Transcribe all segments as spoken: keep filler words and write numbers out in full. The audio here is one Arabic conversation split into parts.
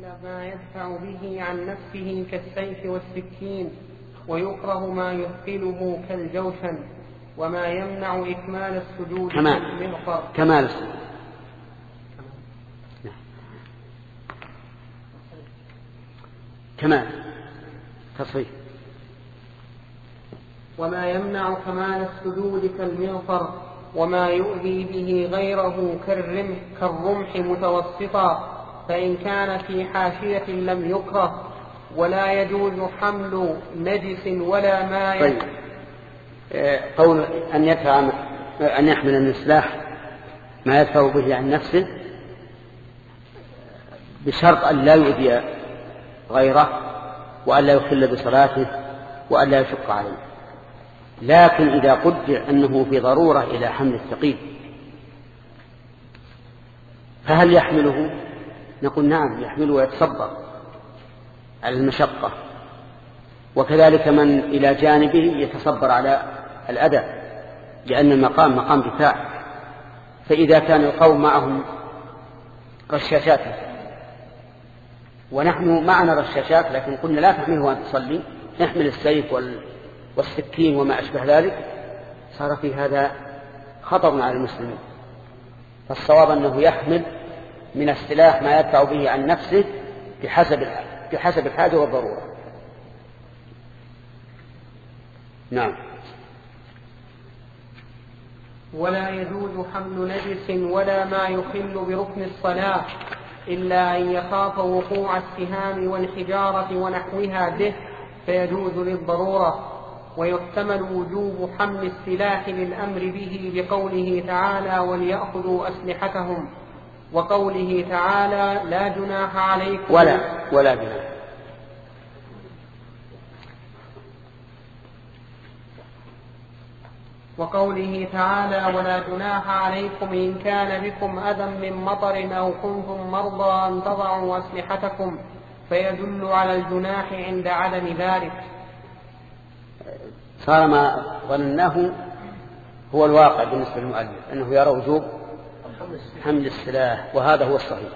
ما يدفع به عن نفسه كالسيف والسكين، ويكره ما يثقله كالجوشن، وما يمنع إكمال السجود كالمغفر. كمال السجود. كمال تصريح. وما يمنع كمال السجود كالمغفر، وما يؤذي به غيره كالرمح, كالرمح متوسطا، فإن كان في حاشية لم يكره. ولا يجوز حمل نجس ولا ماء. طيب. قول أن يدفع أن يحمل من السلاح ما يدفع به عن نفسه بشرط أن لا يؤذي غيره، وأن لا يخل بصلاته، وأن لا يشق عليه. لكن إذا قدر أنه في ضرورة إلى حمل الثقيل فهل يحمله؟ نقول نعم يحمله ويتصبر على المشقة، وكذلك من إلى جانبه يتصبر على الأذى، لأن المقام مقام دفاع. فإذا كان القوم معهم رشاشات ونحن معنا رشاشات لكن قلنا لا تحمله أن تصلي، نحمل السيف والسكين وما أشبه ذلك، صار في هذا خطر على المسلمين. فالصواب أنه يحمل من السلاح ما يدفع به عن نفسه بحسب بحسب الحاجة والضرورة. نعم. ولا يجوز حمل نجس ولا ما يخل بركن الصلاة إلا أن يخاف وقوع السهام والحجارة ونحوها به فيجوز للضرورة. ويحتمل وجوب حمل السلاح للأمر به بقوله تعالى وليأخذوا أسلحتهم، وقوله تعالى لا جناح عليكم ولا ولا جناح. وقوله تعالى ولا جناح عليكم إن كان بكم أذى من مطر أو كنتم مرضى أن تضعوا أسلحتكم، فيدل على الجناح عند عدم ذلك. صار ما ظنناه هو الواقع بالنسبة للمؤلف أنه يرى وجوب حمل السلاح، وهذا هو الصحيح.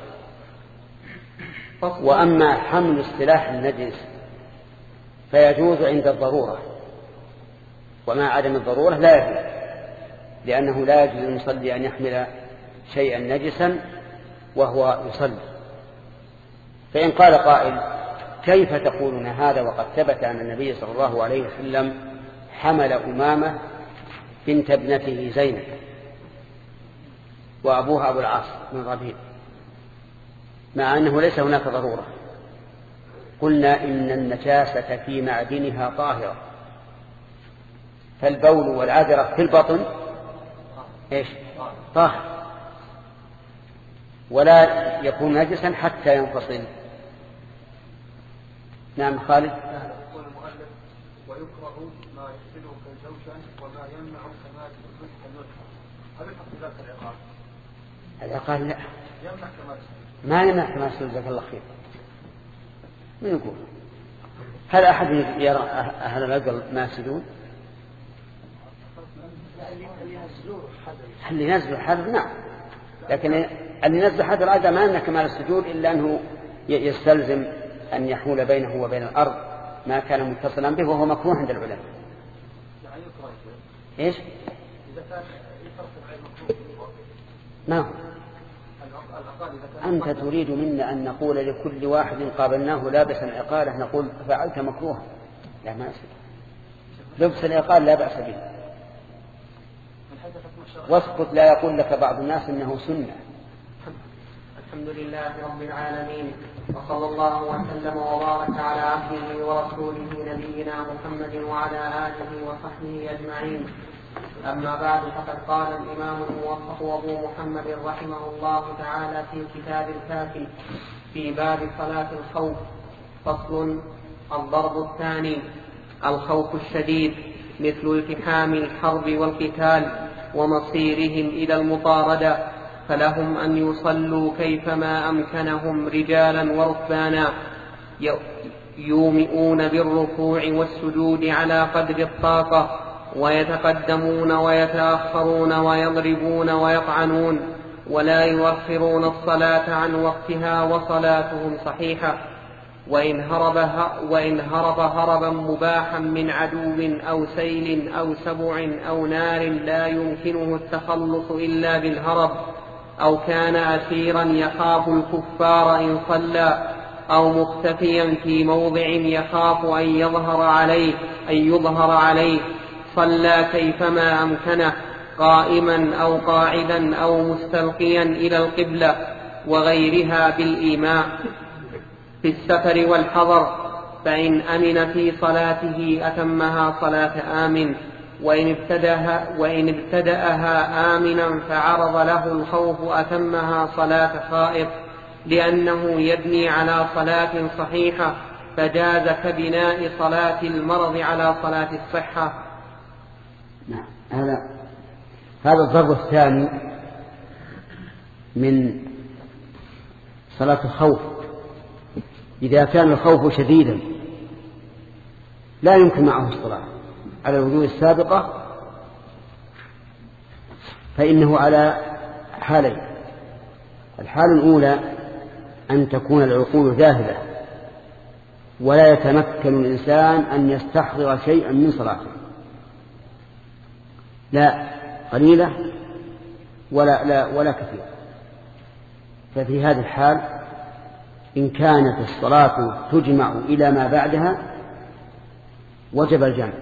وأما حمل السلاح النجس فيجوز عند الضرورة، وما عدم الضرورة لا يجوز، لأنه لا يجوز للمصلي أن يحمل شيئا نجسا وهو يصلي. فإن قال قائل كيف تقولون هذا وقد ثبت أن النبي صلى الله عليه وسلم حمل أمامة بنت ابنته زينب وأبوها أبو العاص من ربيع مع أنه ليس هناك ضرورة؟ قلنا إن النجاسة في معدنها طاهرة، فالبول والعذرة في البطن إيش؟ طاهر، ولا يكون نجسا حتى ينفصل. نعم خالد. يقول المؤلف ويكره ما يحسنه كالجوشن وما يمنع كمال السجود كالمغفر. هل يحق ذلك العقاب؟ العقاب لا يمنع كمال السجود. ما يمنع كمال السجود. جزاك الله خير. من يقول هل أحد يرى أهل العقل ما يسجدون؟ اللي ينزل حذر نعم، لكن اللي ينزل حذر هذا ما يمنع كمال السجود إلا أنه يستلزم أن يحول بينه وبين الأرض ما كان متصلا به، وهو مكروه عند العلماء. إيش؟ نعم. أنت تريد منا أن نقول لكل واحد قابلناه لابسا عقاله نقول فعلت مكروها؟ لا، ما أسف. لبس العقال لا بأس به، واسكت لا يقول لك بعض الناس إنه سنة. الحمد لله رب العالمين، وصلى الله وسلم وبارك على عبده ورسوله نبينا محمد وعلى آله وصحبه أجمعين. أما بعد، فقد قال الإمام الموفق أبو محمد رحمه الله تعالى في كتاب الكافي في باب صلاة الخوف: فصل. الضرب الثاني: الخوف الشديد مثل التحام الحرب والقتال ومصيرهم إلى المطاردة، فلهم أن يصلوا كيفما أمكنهم رجالا وركبانا، يومئون بالركوع والسجود على قدر الطاقة، ويتقدمون ويتأخرون ويضربون ويطعنون، ولا يؤخرون الصلاة عن وقتها وصلاتهم صحيحة. وإن هرب, وإن هرب هربا مباحا من عدو أو سيل أو سبع أو نار لا يمكنه التخلص إلا بالهرب، أو كان أسيرا يخاف الكفار إن صلى، أو مختفيا في موضع يخاف أن يظهر عليه, أن يظهر عليه صلى كيفما أمكنه، قائما أو قاعدا أو مستلقيا إلى القبلة وغيرها بالإيماء. في السفر والحضر، فإن أمن في صلاته أتمها صلاة آمن، وإن ابتدأها, وإن ابتدأها آمنا فعرض له الخوف أتمها صلاة خائف، لأنه يبني على صلاة صحيحة، فجاز كبناء صلاة المرض على صلاة الصحة. نعم. هذا هذا الضرب الثاني من صلاة الخوف. إذا كان الخوف شديدا لا يمكن معه الصلاة على الوجوه السابقة، فإنه على حالين: الحال الأولى أن تكون العقول ذاهبة ولا يتمكن الإنسان أن يستحضر شيئا من صلاته، لا قليلة ولا, لا ولا كثير. ففي هذه الحال إن كانت الصلاة تجمع إلى ما بعدها وجب الجمع.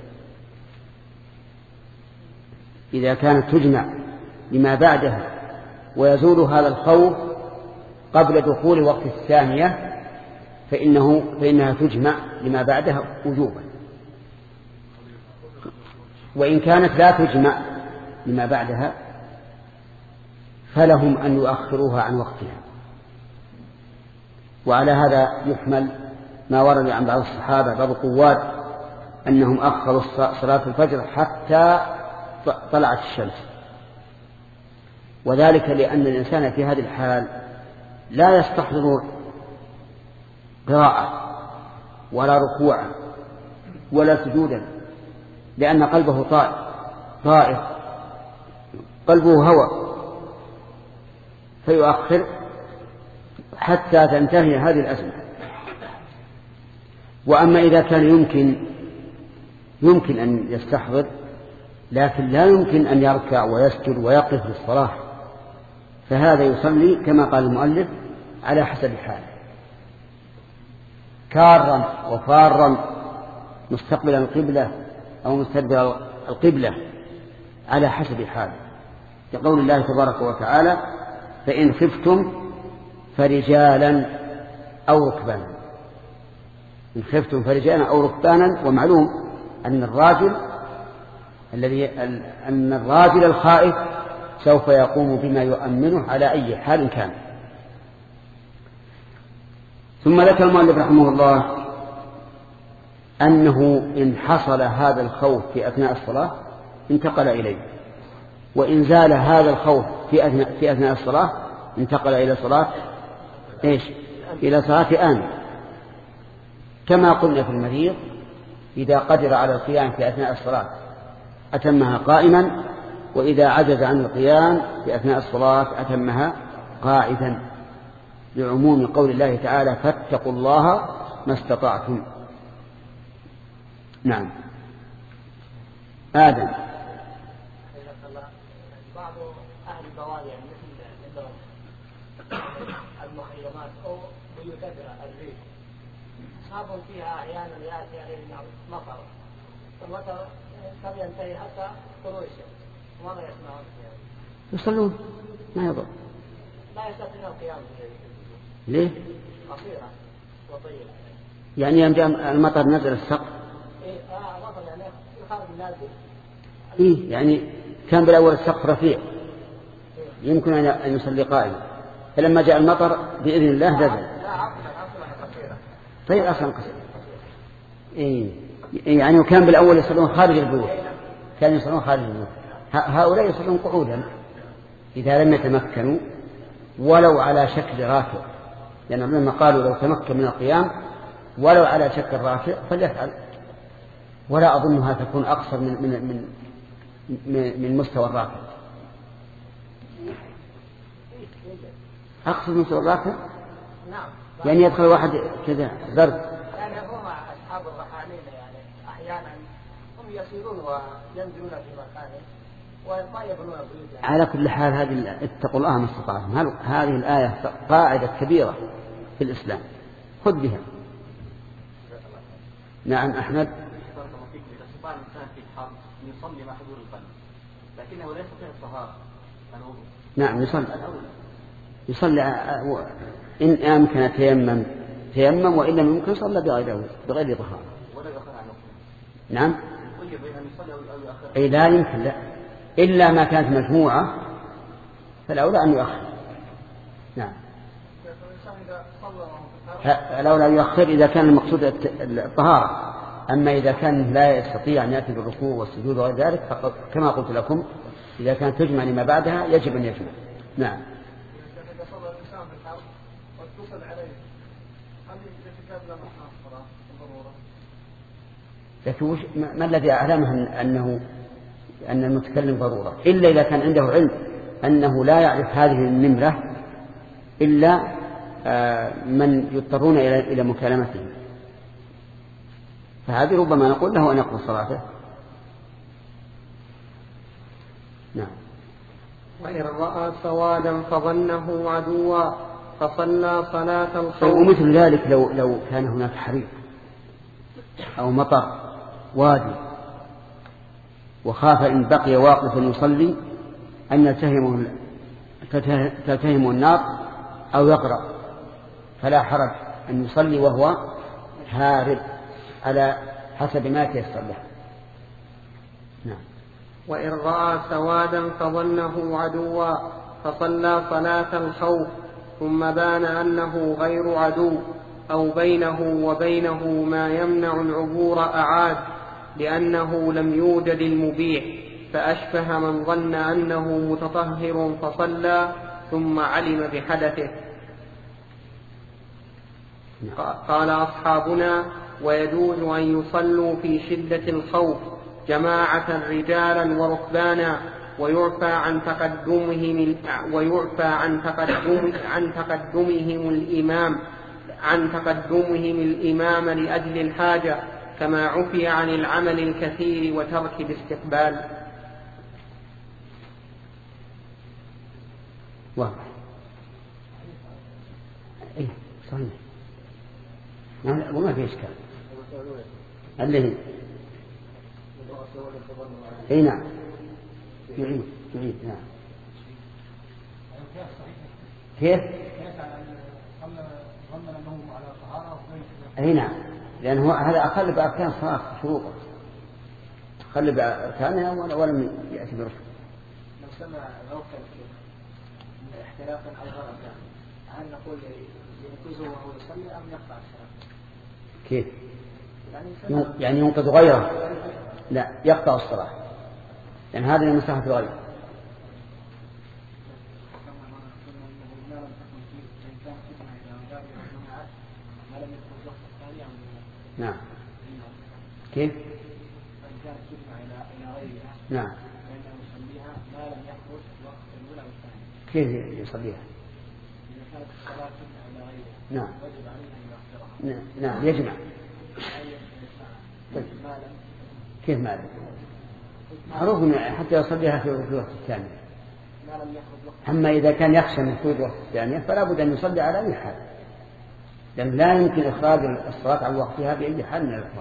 إذا كانت تجمع لما بعدها ويزول هذا الخوف قبل دخول وقت الثانية فإنه فإنها تجمع لما بعدها وجوبا. وإن كانت لا تجمع لما بعدها فلهم أن يؤخروها عن وقتها. وعلى هذا يحمل ما ورد عن بعض الصحابة بعض القواد أنهم أخروا صلاة الفجر حتى طلعت الشمس، وذلك لأن الإنسان في هذه الحال لا يستحضر قراءة ولا ركوعا ولا سجودا، لأن قلبه طائر طائر قلبه هوى، فيؤخر حتى تنتهي هذه الأزمة. وأما إذا كان يمكن يمكن أن يستحضر لكن لا يمكن أن يركع ويسجد ويقف للصلاة، فهذا يصلي كما قال المؤلف على حسب حاله، كارا وفارا مستقبلا القبلة أو مستدبر القبلة على حسب حاله، لقول الله تبارك وتعالى: فإن خفتم فرجالا أو ركبانا. إن خفتم فرجالا أو ركبانا. ومعلوم أن الراجل الذي أن الراجل الخائف سوف يقوم بما يؤمنه على أي حال كان. ثم ذكر المؤلف رحمه الله أنه إن حصل هذا الخوف في أثناء الصلاة انتقل إليه، وإن زال هذا الخوف في أثناء, في أثناء الصلاة انتقل إلى صلاة إيش؟ إلى صلاة آمن. كما قلنا في المريض إذا قدر على القيام في أثناء الصلاة أتمها قائما، وإذا عجز عن القيام في أثناء الصلاة أتمها قاعدا، لعموم قول الله تعالى: فاتقوا الله ما استطعتم. نعم. آدم. بعض أهل البوادي مثل المخيمات أو بيوت الريف أصحاب فيها أحيانا يأتي عليهم مطر، المطر قد ينتهي حتى طلوع الشمس، وماذا يصنعون؟ يصلون ما يضر، لا يستطيعون القيام. ليه؟ قصيرة وطيبة. يعني يوم جاء المطر نزل السقف. إيه آه المطر يعني يخرج نازل. إيه يعني كان بالأول السقف رفيع يمكن أن يصلي قائما، فلما جاء المطر بإذن الله نزل. لا عقلا عقلا قصيرة. طيب أصلا قصير. إيه يعني كان بالأول يصلون خارج البيوت، كانوا يصلون خارج البيوت. هؤلاء يصلون قعودا إذا لم يتمكنوا ولو على شكل راكع، لأن يعني لما قالوا لو تمكن من القيام ولو على شكل راكع فليفعل، ولا أظنها تكون أقصر من من من من مستوى الراكع. أقصد من سوء الراكب نعم. يعني يدخل واحد كذا برد. يعني هم أصحاب الرحالين يعني أحيانا هم يسيرون وينزلون في مكانه وما يبنون بيوت يعني. على كل حال هذه اتقوا الله ما استطعتم. هذه الآية قاعدة كبيرة في الإسلام خذ بها. نعم أحمد. إذا استطاع الإنسان في الحرب يصلي مع حضور القلب لكنه لا يستطيع الطهارة. نعم يصلي يصلي إن أمكن تيمم تيمم وإن لم يمكن صلى بغير بغير طهارة. ولا يؤخر عنه. نعم. طيب أن يصلي أو يؤخر. أي لا يمكن لا إلا ما كانت مجموعة فالأولى أن يؤخر. نعم. الأولى أن يؤخر إذا كان المقصود الطهارة. أما إذا كان لا يستطيع أن يأتي بالركوع والسجود وغير ذلك فقط كما قلت لكم إذا كانت تجمع لما بعدها يجب أن يجمع. نعم. إذا صلى الإنسان في الحرب واتصل عليه هل يتكاد له محنى الصلاة بالضرورة؟ لكن ما الذي أعلمه أنه أن المتكلم ضرورة إلا إذا كان عنده علم أنه لا يعرف هذه النمرة إلا من يضطرون إلى مكالمته فهذه ربما نقول له أن يقضي صلاته. نعم. وإن رأى سوادا فظنه عدوا فصلى صلاة الخوف. ومثل ذلك لو لو كان هناك حريق أو مطر وادي وخاف إن بقي واقفا يصلي أن يلتهمه تلتهمه النار أو يغرق فلا حرج أن يصلي وهو هارب على حسب ما تيسر له. نعم. وإن رأى سوادا فظنه عدوا فصلى صلاة الخوف ثم بان أنه غير عدو أو بينه وبينه ما يمنع العبور أعاد لأنه لم يوجد المبيح فأشبه من ظن أنه متطهر فصلى ثم علم بحدثه. قال أصحابنا ويجوز أن يصلوا في شدة الخوف جماعة رجالا وركبانا ويعفى عن تقدمهم ويعفى عن تقدم عن تقدمهم الإمام عن تقدمهم الإمام لأجل الحاجة كما عفي عن العمل الكثير وترك الاستقبال. واضح. إيه صحيح. وما في إشكال. اللي هي. إيه نعم. يعيد يعيد نعم. كيف؟ أي نعم. لأنه هذا أقل بأركان الصلاة شروطه. أقل بأركانها ولم يأتي بركن. لو سمع غوثا احتراقا أو غرقا هل نقول ينقذه وهو يصلي أم يقطع الصلاة؟ كيف؟ يعني ينقذ غيره؟ لا يقطع الصلاة لأن هذه من مصلحة الغير. نعم. كيف؟ نعم. كيف يصليها؟ نعم. نعم يجمع. كيف ماذا؟ معروف حتى يصليها في الوقت الثاني. أما إذا كان يخشى من فوت الوقت الثاني فلا بد أن يصلي على أي حال لأن لا يمكن إخراج الصلاة عن وقتها بأي حال من الأحوال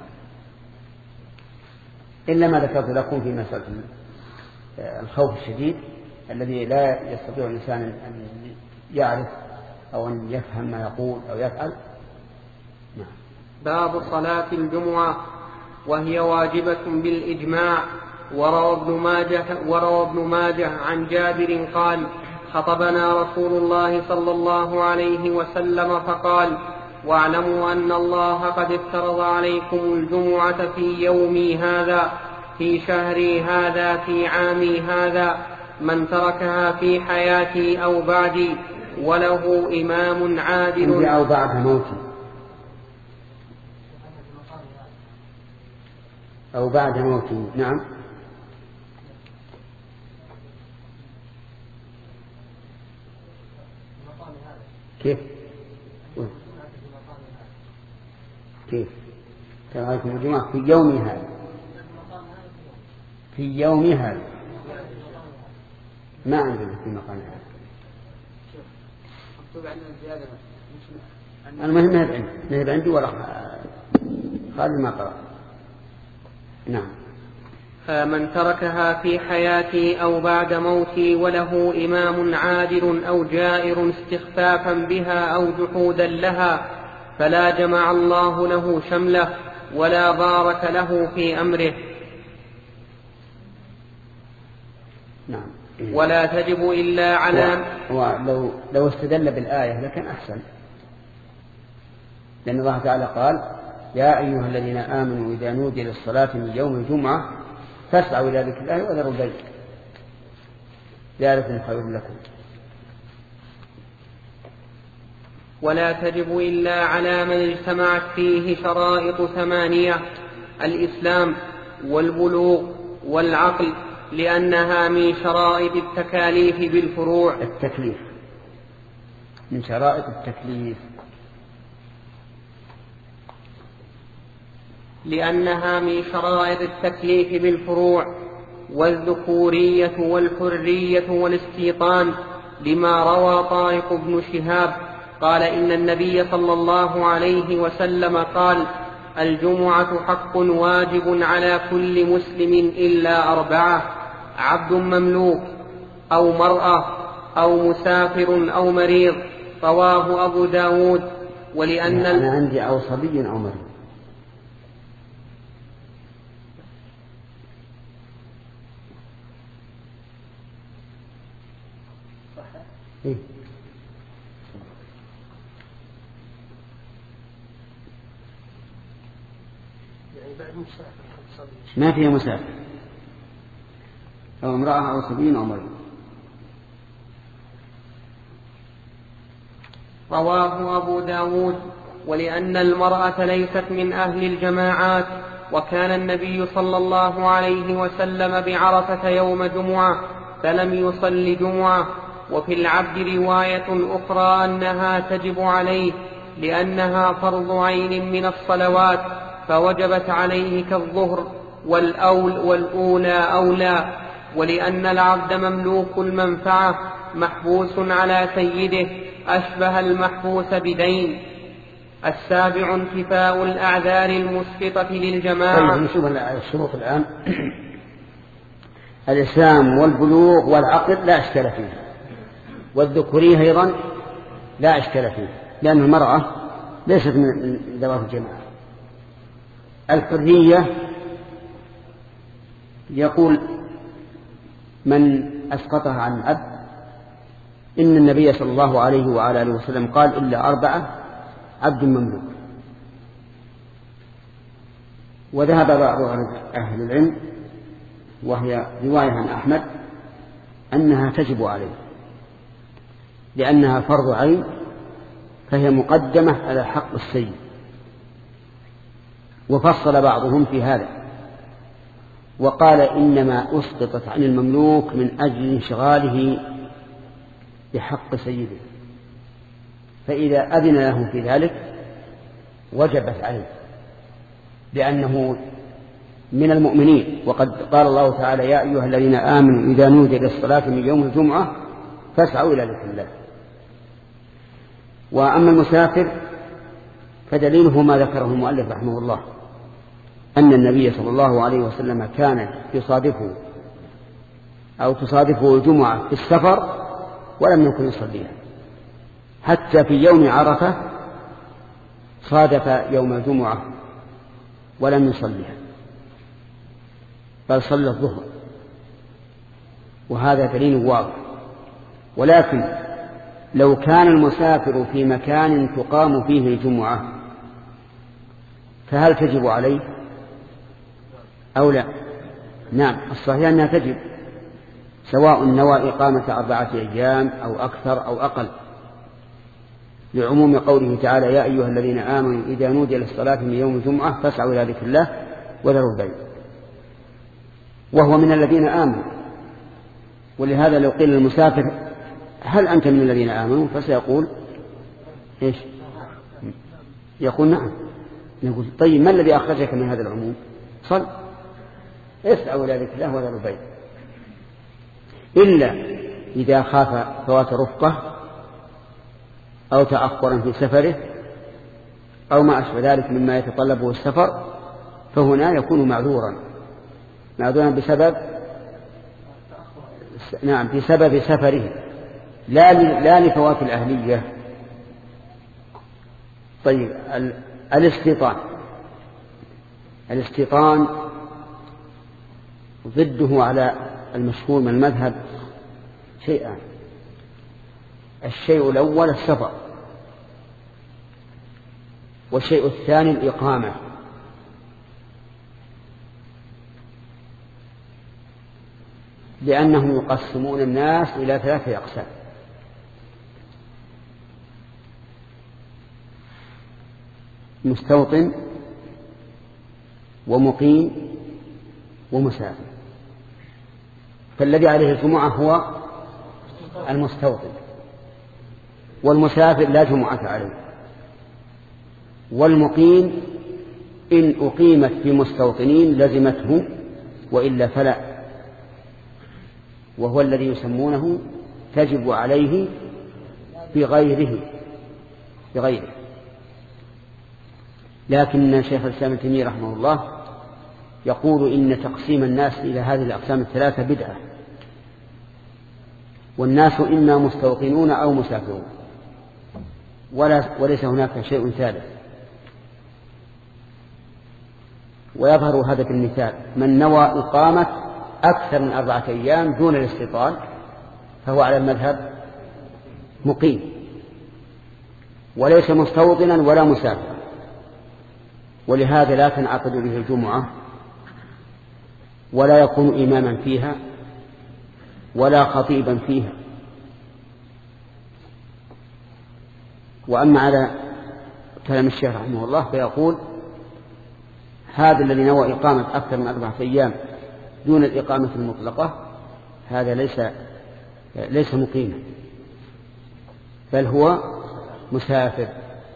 إلا ما ذكرت لكم في مسألة الخوف الشديد الذي لا يستطيع الإنسان أن يعرف أو أن يفهم ما يقول أو يفعل. نعم. باب صلاة الجمعة وهي واجبة بالإجماع. وروى ابن ماجه, وروى ابن ماجه عن جابر قال خطبنا رسول الله صلى الله عليه وسلم فقال واعلموا أن الله قد افترض عليكم الجمعة في يومي هذا في شهري هذا في عامي هذا من تركها في حياتي أو بعدي وله إمام عادل أو بعد موتي أو بعد موتي. نعم. كيف كيف تراكم الجمعة في يوم هذا في يوم هذا ما عندنا في مقام هذا. المهم نهب عندي نهب عندي ولا خالي ما قرأ. نعم. من تركها في حياتي أو بعد موتي وله إمام عادل أو جائر استخفافا بها أو جحودا لها فلا جمع الله له شمله ولا بارك له في أمره. نعم. ولا تجب إلا على ولو لو استدل بالآية لكن أحسن، لأن الله تعالى قال يا أيها الذين آمنوا إذا نودي للصلاة من يوم الجمعة فاسعوا إلى ذكر الله وذروا البيع ذلك خير لكم. ولا تجب إلا على من اجتمعت فيه شرائط ثمانية: الإسلام والبلوغ والعقل، لأنها من شرائط التكاليف بالفروع. التكليف من شرائط التكليف لأنها من شرائط التكليف بالفروع. والذكورية والحرية والاستيطان، لما روى طارق بن شهاب قال إن النبي صلى الله عليه وسلم قال الجمعة حق واجب على كل مسلم إلا أربعة: عبد مملوك أو مرأة أو مسافر أو مريض. رواه أبو داود. ولأن أنا عندي أو صبي أو مريض. إيه؟ ما فيها مسافر أو امرأة أو صبي أو مريض. رواه أبو داود. ولأن المرأة ليست من أهل الجماعات، وكان النبي صلى الله عليه وسلم بعرفة يوم جمعة فلم يصل جمعة. وفي العبد رواية أخرى أنها تجب عليه لأنها فرض عين من الصلوات فوجبت عليه كالظهر والأول والأولى أولى. ولأن العبد مملوك المنفعة محبوس على سيده أشبه المحبوس بدين. السابع انتفاء الأعذار المسقطة للجماعة. طيب نشوف الشروط الآن. الإسلام والبلوغ والعقل لا إشكال فيه، والذكورية أيضا لا إشكال فيه لأن المرأة ليست من ذوات الجماعة. الحرية يقول من أسقطها عن العبد إن النبي صلى الله عليه وعلى آله وسلم قال إلا أربعة: عبد مملوك. وذهب بعض أهل العلم وهي رواية عن أحمد أنها تجب عليه لأنها فرض عين فهي مقدمة على حق السيد. وفصل بعضهم في هذا وقال إنما أسقطت عن المملوك من أجل انشغاله بحق سيده، فإذا أذن له في ذلك وجبت عليه لأنه من المؤمنين. وقد قال الله تعالى يا أيها الذين آمنوا إذا نودي للصلاة من يوم الجمعة فاسعوا إلى ذكر الله. وأما المسافر فدليله ما ذكره المؤلف رحمه الله أن النبي صلى الله عليه وسلم كان يصادفه أو تصادفه الجمعة في السفر ولم يكن يصليها، حتى في يوم عرفة صادف يوم الجمعة ولم يصليها بل صلى الظهر، وهذا دليل واضح. ولكن لو كان المسافر في مكان تقام فيه الجمعة فهل تجب عليه أو لا؟ نعم، الصحيح أنها تجب سواء نوى إقامة أربعة أيام أو أكثر أو أقل، لعموم قوله تعالى يا أيها الذين آمنوا إذا نودي للصلاة من يوم الجمعة فاسعوا إلى ذكر الله وذروا البيع، وهو من الذين آمنوا. ولهذا لو قيل للمسافر هل أنت من الذين آمنوا فسيقول إيش؟ يقول نعم. نقول طيب ما الذي أخرجك من هذا العموم؟ صل اسعوا إلى ذكر الله ولا ربيع، إلا إذا خاف فوات رفقة أو تأخرا في سفره أو ما أشبه ذلك مما يتطلبه السفر، فهنا يكون معذورا معذورا بسبب نعم بسبب سفره لا لا لفوات الأهلية. طيب الاستيطان الاستيطان ضده على المشهور من المذهب شيئان. الشيء الأول السفر، والشيء الثاني الإقامة. لأنهم يقسمون الناس إلى ثلاثة أقسام: مستوطن ومقيم ومسافر. فالذي عليه الجمعة هو المستوطن، والمسافر لا جمعة عليه، والمقيم إن أقيمت في مستوطنين لزمته وإلا فلا، وهو الذي يسمونه تجب عليه بغيره بغيره. لكن شيخ الإسلام ابن تيمية رحمه الله يقول إن تقسيم الناس إلى هذه الأقسام الثلاثة بدعة، والناس إما مستوطنون أو مسافرون، ولا وليس هناك شيء ثالث. ويظهر هذا بالمثال: من نوى إقامة أكثر من أربعة أيام دون الاستيطان فهو على المذهب مقيم، وليس مستوطنا ولا مسافرا، ولهذا لا تنعقد به الجمعة ولا يكون إماما فيها ولا خطيبا فيها. وأما على كلام الشيخ رحمه الله فيقول: هذا الذي نوى إقامة أكثر من أربعة أيام دون الإقامة المطلقة هذا ليس ليس مقيما، بل هو مسافر.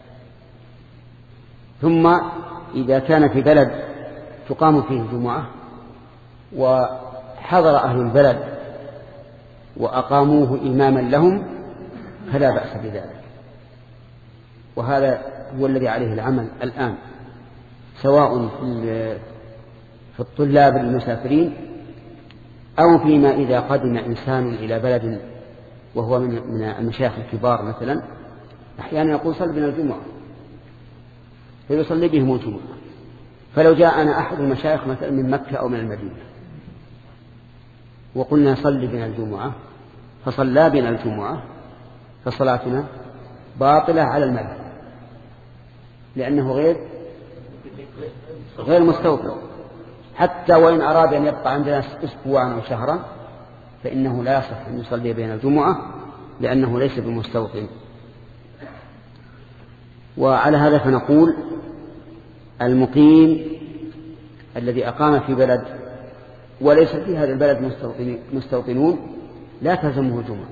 ثم إذا كان في بلد تقام فيه الجمعة وحضر أهل البلد وأقاموه إماما لهم فلا بأس بذلك. وهذا هو الذي عليه العمل الآن، سواء في الطلاب المسافرين أو فيما إذا قدم إنسان إلى بلد وهو من المشايخ الكبار مثلا، أحيانا يقول صل بنا الجمعة فيصلي بهم الجمعة. فلو جاءنا أحد المشايخ مثلا من مكة أو من المدينة وقلنا صل بنا الجمعة فصلى بنا الجمعة فصلاتنا باطلة على المذهب، لأنه غير غير مستوطن. حتى وإن أراد أن يبقى عندنا أسبوعا أو شهرا فإنه لا يصح أن يصلي بين الجمعة لأنه ليس بمستوطن. وعلى هذا فنقول: المقيم الذي أقام في بلد وليس في هذا البلد مستوطنون لا تلزمه الجمعة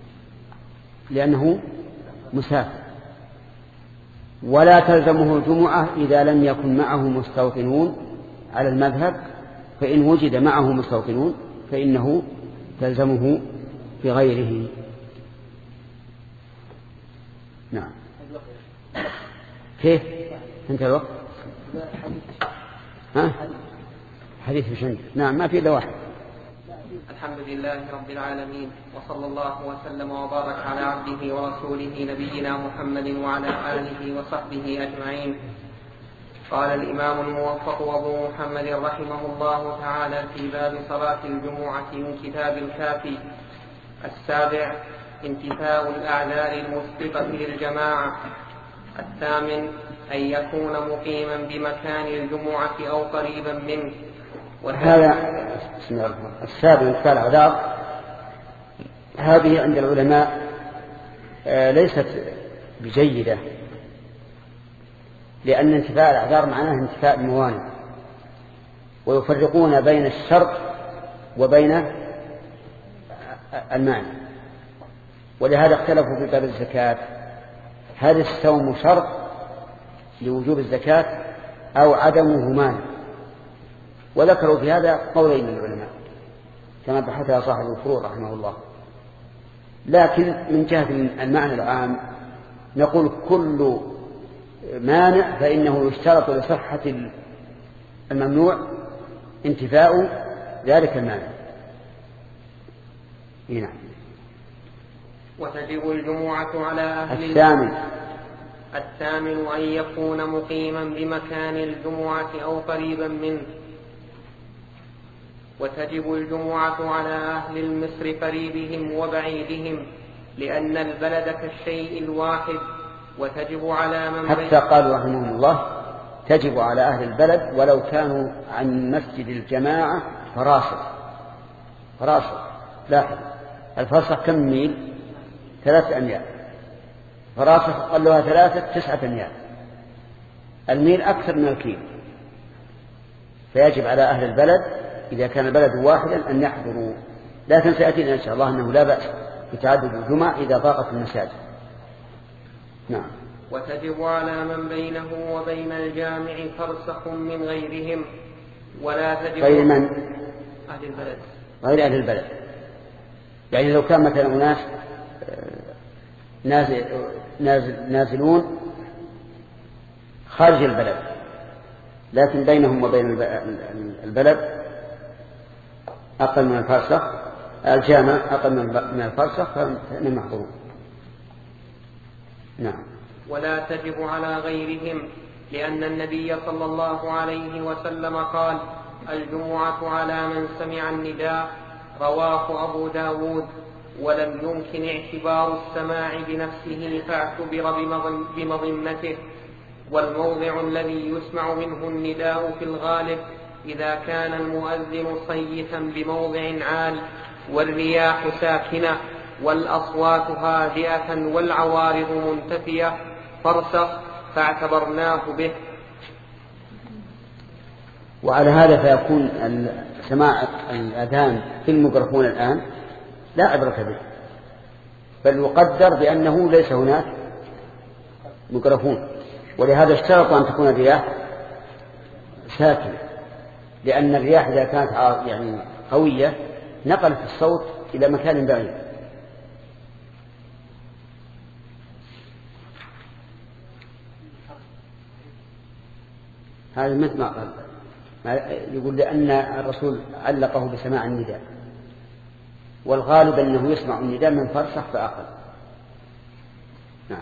لأنه مسافر، ولا تلزمه الجمعة إذا لم يكن معه مستوطنون على المذهب، فإن وجد معه مستوطنون فإنه تلزمه بغيره. نعم. كيف انت الوقت؟ ها؟ حديث بشنج. نعم، ما في إلا واحد. الحمد لله رب العالمين، وصلى الله وسلم وبارك على عبده ورسوله نبينا محمد وعلى آله وصحبه أجمعين. قال الإمام الموفق أبو محمد رحمه الله تعالى في باب صلاة الجمعة من كتاب الكافي: السابع انتفاء الأعذار المسبقة للجماعة. الثامن أن يكون مقيما بمكان الجمعة أو قريبا منه. هذا بسم الله الرحمن الرحيم. السابع انتفاء الأعذار هذه عند العلماء ليست بجيدة، لأن انتفاء الأعذار معناه انتفاء الموانع، ويفرقون بين الشرط وبين المانع. ولهذا اختلفوا في باب الزكاة، هل الصوم شرط لوجوب الزكاة أو عدمه مانع؟ وذكروا في هذا قولين من العلماء كما بحثها صاحب الفروع رحمه الله. لكن من جهة المعنى العام نقول كل مانع فإنه يشترط لصحة الممنوع انتفاء ذلك المانع. هنا وتجب الجمعة على أهل الثامن الثامن أن يكون مقيما بمكان الجمعة أو قريبا منه. وتجب الجمعة على أهل المصر قريبهم وبعيدهم لأن البلد كالشيء الواحد. وتجب على من حتى قالوا رحمهم الله تجب على أهل البلد ولو كانوا عن مسجد الجماعة فراسخ. فراسخ لاحظ الفرسخ كم ميل؟ ثلاثة أميال. فراسخ قالوها ثلاثة تسعة أميال. الميل أكثر من الكيل. فيجب على أهل البلد إذا كان البلد واحدا أن يحضروا. لكن سيأتينا إن شاء الله أنه لا بأس بتعدد الجمع إذا ضاقت المساجد. نعم. وتجب على من بينه وبين الجامع فرسخ من غيرهم. ولا تجب غير من؟ أهل البلد. غير أهل البلد. يعني لو كان مثلا أناس نازل نازل نازلون خارج البلد لكن بينهم وبين البلد أقل من الفرسخ، الجامع أقل من الفرسخ فإنهم محظورون. نعم. ولا تجب على غيرهم لأن النبي صلى الله عليه وسلم قال الجمعة على من سمع النداء. رواه أبو داود. ولم يمكن اعتبار السماع بنفسه فاعتبر بمظنته. والموضع الذي يسمع منه النداء في الغالب إذا كان المؤذن صيتا بموضع عال والرياح ساكنة والأصوات هادئة والعوارض منتفية فرسخ فاعتبرناه به. وعلى هذا فيكون سماع الأذان في الميكروفون الآن لا عبرة به، بل يقدر بأنه ليس هناك ميكروفون. ولهذا اشترط أن تكون الرياح ساكنة، لأن الرياح إذا كانت يعني قوية نقلت الصوت إلى مكان بعيد. هذا مثل ما قال يقول لأن الرسول علقه بسماع النداء، والغالب أنه يسمع النداء من فرسخ فأقل. نعم.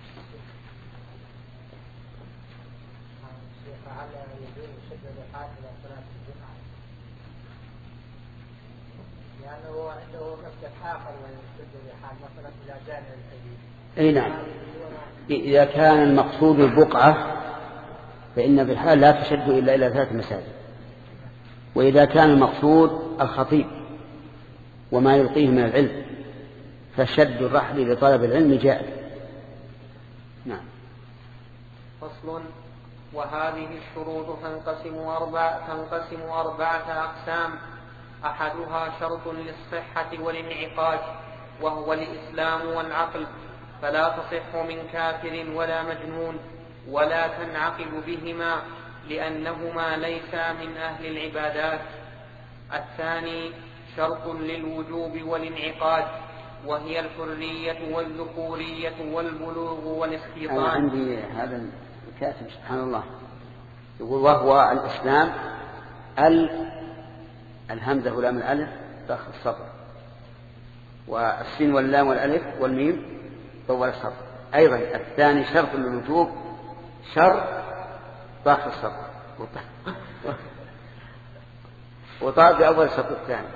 أي نعم. إذا كان المقصود البقعة فإن في الحال لا تشد إلا إلى ثلاث مساجد. وإذا كان المقصود الخطيب وما يلقيه من العلم فشد الرحل لطلب العلم جائز. نعم. فصل. وهذه الشروط تنقسم أربع تنقسم أربعة أقسام. أحدها شرط للصحة والانعقاد وهو الإسلام والعقل، فلا تصح من كافر ولا مجنون ولا تنعقد بهما لأنهما ليسا من أهل العبادات. الثاني شرط للوجوب والانعقاد وهي الحرية والذكورية والبلوغ والاستيطان. أنا عندي هذا الكاتب سبحان الله يقول وهو الإسلام ال الهمزة ولام الألف داخل السطر، والسين واللام والألف والميم طول السطر. أيضا الثاني شرط للوجوب شرط داخل السطر وطاب بأول السطر الثاني.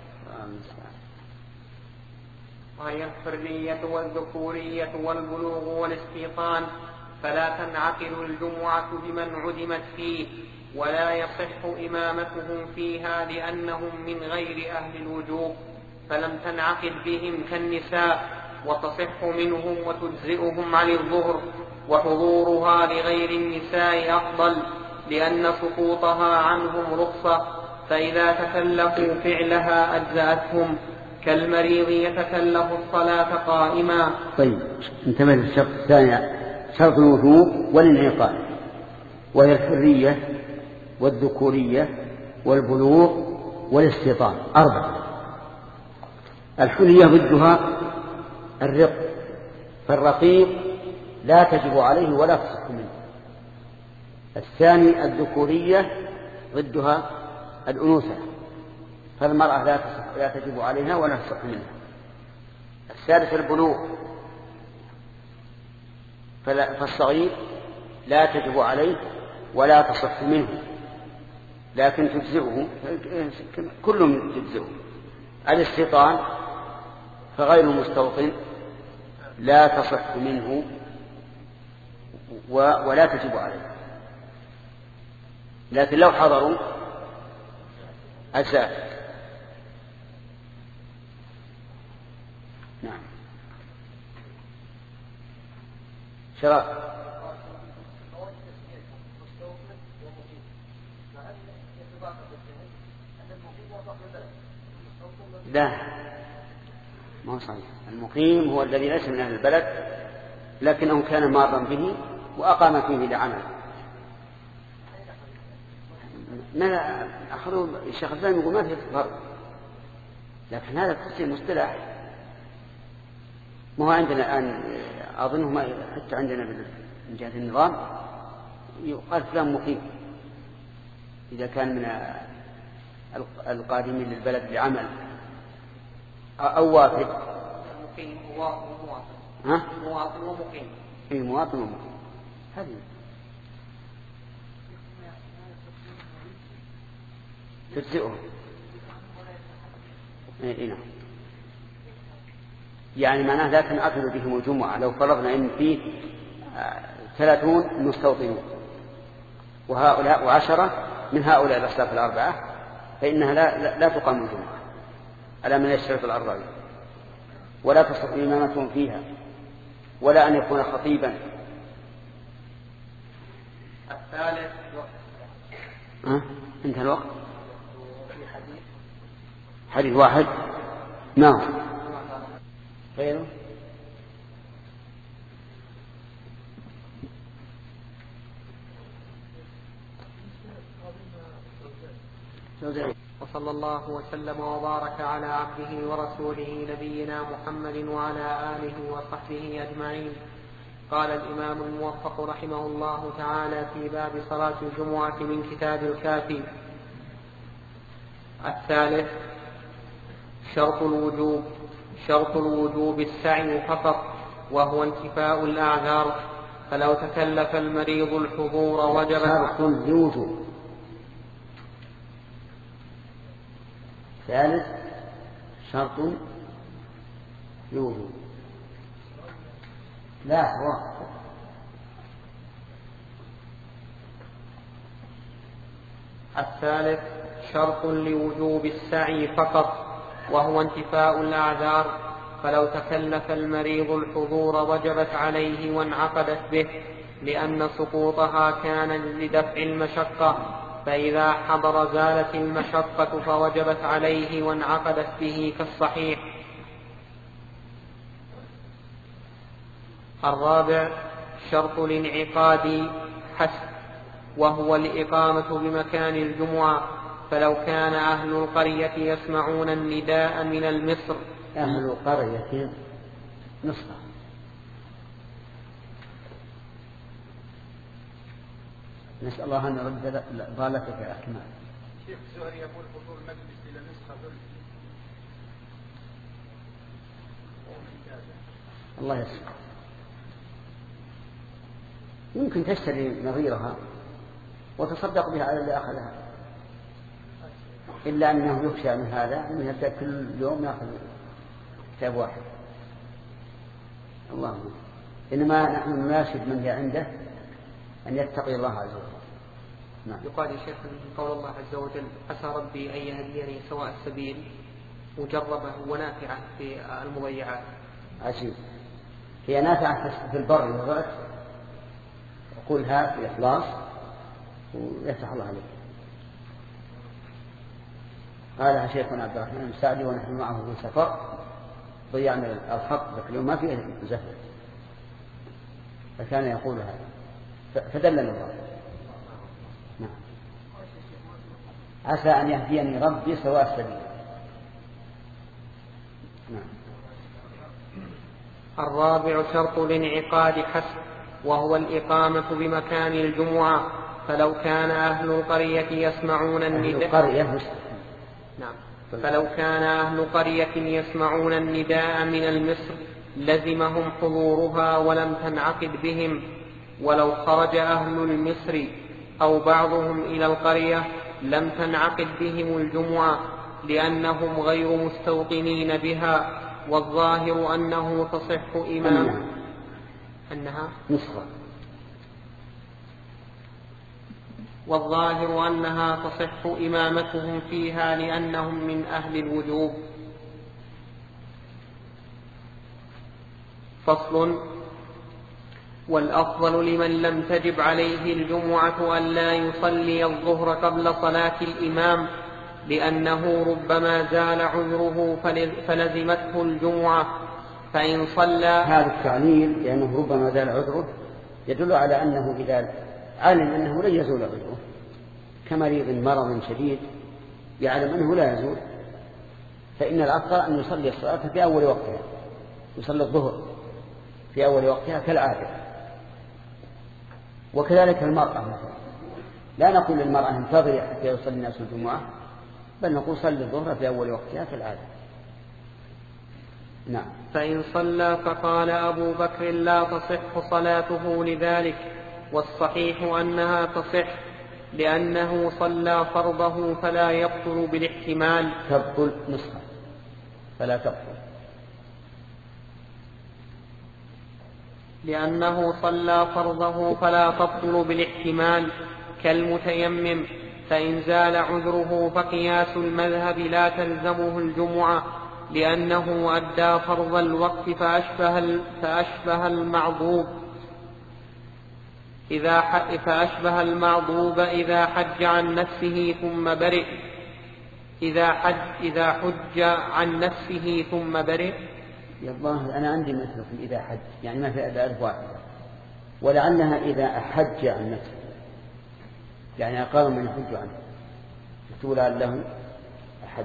وهي الحرية والذكورية والبلوغ والاستيطان، فلا تنعقد الجمعة بمن عدمت فيه ولا يصح إمامتهم فيها لأنهم من غير أهل الوجوب، فلم تنعقد بهم كالنساء وتصح منهم وتجزئهم عن الظهر، وحضورها لغير النساء أفضل لأن سقوطها عنهم رخصة، فإذا تكلفوا فعلها أجزأتهم، كالمريض يتكلف الصلاة قائما. طيب انتبه للشرط الثاني، شرط الوجوب والانعقاد، وهي الحرية والذكورية والبلوغ والاستيطان، أربعة. الحرية ضدها الرق، فالرقيق لا تجب عليه ولا تصح منه. الثاني الذكورية ضدها الأنوثة، فالمرأة لا تصح لا تجب عليها ولا تصح منها. الثالث البلوغ، فالصغير لا تجب عليه ولا تصح منه لكن تجزئه، كلهم تجزئه. الاستيطان فغير المستوطن لا تصح منه ولا تجب عليه، لكن لو حضروا أجزاء. نعم. شراب لا ما هو صحيح. المقيم هو الذي ليس من أهل البلد لكنه كان مارا به وأقام فيه لعمل. ما أخذوا الشيخ الإسلام يقول ما في فرق، لكن هذا تفصيل مصطلح. ما هو عندنا الآن أظنه ما حتى عندنا من جهة النظام يقال فلان مقيم إذا كان من القادمين للبلد لعمل أو وافد. مقيم ومواطن. ها؟ مواطن ومقيم. إيه مواطن ومقيم. هذه تجزئه. إيه نعم. يعني معناه لا تنعقد بهم الجمعة لو فرضنا إن فيه ثلاثون مستوطنون وهؤلاء وعشرة من هؤلاء الأصناف الأربعة فإنها لا, لا, لا تقام الجمعة على من يشترط الأربعين، ولا تصح إمامتهم فيها ولا أن يكون خطيبا. الثالث ها انتهى الوقت. حديث واحد. نعم. غيره. وصلى الله وسلم وبارك على عبده ورسوله نبينا محمد وعلى آله وصحبه أجمعين. قال الإمام الموفق رحمه الله تعالى في باب صلاة الجمعة من كتاب الكافي. الثالث شرط الوجوب. شرط الوجوب السعي فقط وهو انتفاء الأعذار، فلو تكلف المريض الحضور وجب. شرط الوجوب. ثالث شرط الوجوب. لا هو الثالث شرط لوجوب السعي فقط وهو انتفاء الأعذار، فلو تكلف المريض الحضور وجبت عليه وانعقدت به، لأن سقوطها كان لدفع المشقة، فإذا حضر زالت المشقة فوجبت عليه وانعقدت به كالصحيح. الرابع شرط الانعقاد حسب، وهو الإقامة بمكان الجمعة، فلو كان أهل القرية يسمعون النداء من المصر. أهل القرية نصفة. نسأل الله أن يرد ضالتك يا أكمل. شيخ زهري يقول حضور المجلس إلى نسخة ظل. الله يسر. يمكن تشتري نظيرها وتصدق بها على اللي أخذها، إلا أنه يخشى من هذا أنه يبدأ كل يوم يأخذ كتاب واحد. الله إنما نحن نناشد من هي عنده أن يتقي الله عز وجل. نعم. يقال يا شيخ قول الله عز وجل عسى ربي أن يهديني سواء السبيل مجربة ونافعة في المضيعات. عجيب. هي نافعة في البر والغرس، وقولها بإخلاص ويفتح الله عليك. قالها شيخنا عبد الرحمن السعدي ونحن معه في سفر ضيعنا الخط ذاك اليوم ما فيه زفر، فكان يقول هذا فدلنا الله. نعم. عسى أن يهديني ربي سواء السبيل. نعم. الرابع شرط الانعقاد حسب، وهو الإقامة بمكان الجمعة، فلو كان أهل القرية يسمعون النداء نعم فلو كان أهل قرية يسمعون النداء من المصر لزمهم حضورها ولم تنعقد بهم، ولو خرج أهل المصر أو بعضهم إلى القرية لم تنعقد بهم الجمعة لأنهم غير مستوطنين بها، والظاهر أنه تصح إمام أنها نسخة والظاهر أنها تصح إمامتهم فيها لأنهم من أهل الوجوب. فصل. والأفضل لمن لم تجب عليه الجمعة أن لا يصلي الظهر قبل صلاة الإمام، لأنه ربما زال عذره فلزمته الجمعة، فإن صلى. هذا التعليل لأنه ربما زال عذره يدل على أنه إذا علم أنه لن يزول عذره كمريض مرض شديد يعلم أنه لا يزول، فإن الأفضل أن يصلي الصلاة في أول وقتها، يصلي الظهر في أول وقتها كالعادة. وكذلك المرأة مثلا، لا نقول للمرأة انتظري حتى يصلي الناس الجمعة، بل نقول صلي الظهر في أول وقتها كالعادة. نعم. فإن صلى فقال أبو بكر لا تصح صلاته لذلك، والصحيح أنها تصح لأنه صلى فرضه فلا يبطل بالاحتمال. تبطل نسخة فلا تبطل، لأنه صلى فرضه فلا تبطل بالاحتمال كالمتيمم، فإن زال عذره فقياس المذهب لا تلزمه الجمعة لأنه أدى فرض الوقت فأشبه, فأشبه المعضوب إذا فأشبه المعضوب إذا حج عن نفسه ثم برئ إذا حج إذا حج عن نفسه ثم برئ. يا الله أنا عندي مثل في إذا حج، يعني ما في ألف واحدة، ولعلها إذا أحج عن نفسه، يعني أقام من يحج عنه تقول له أحج.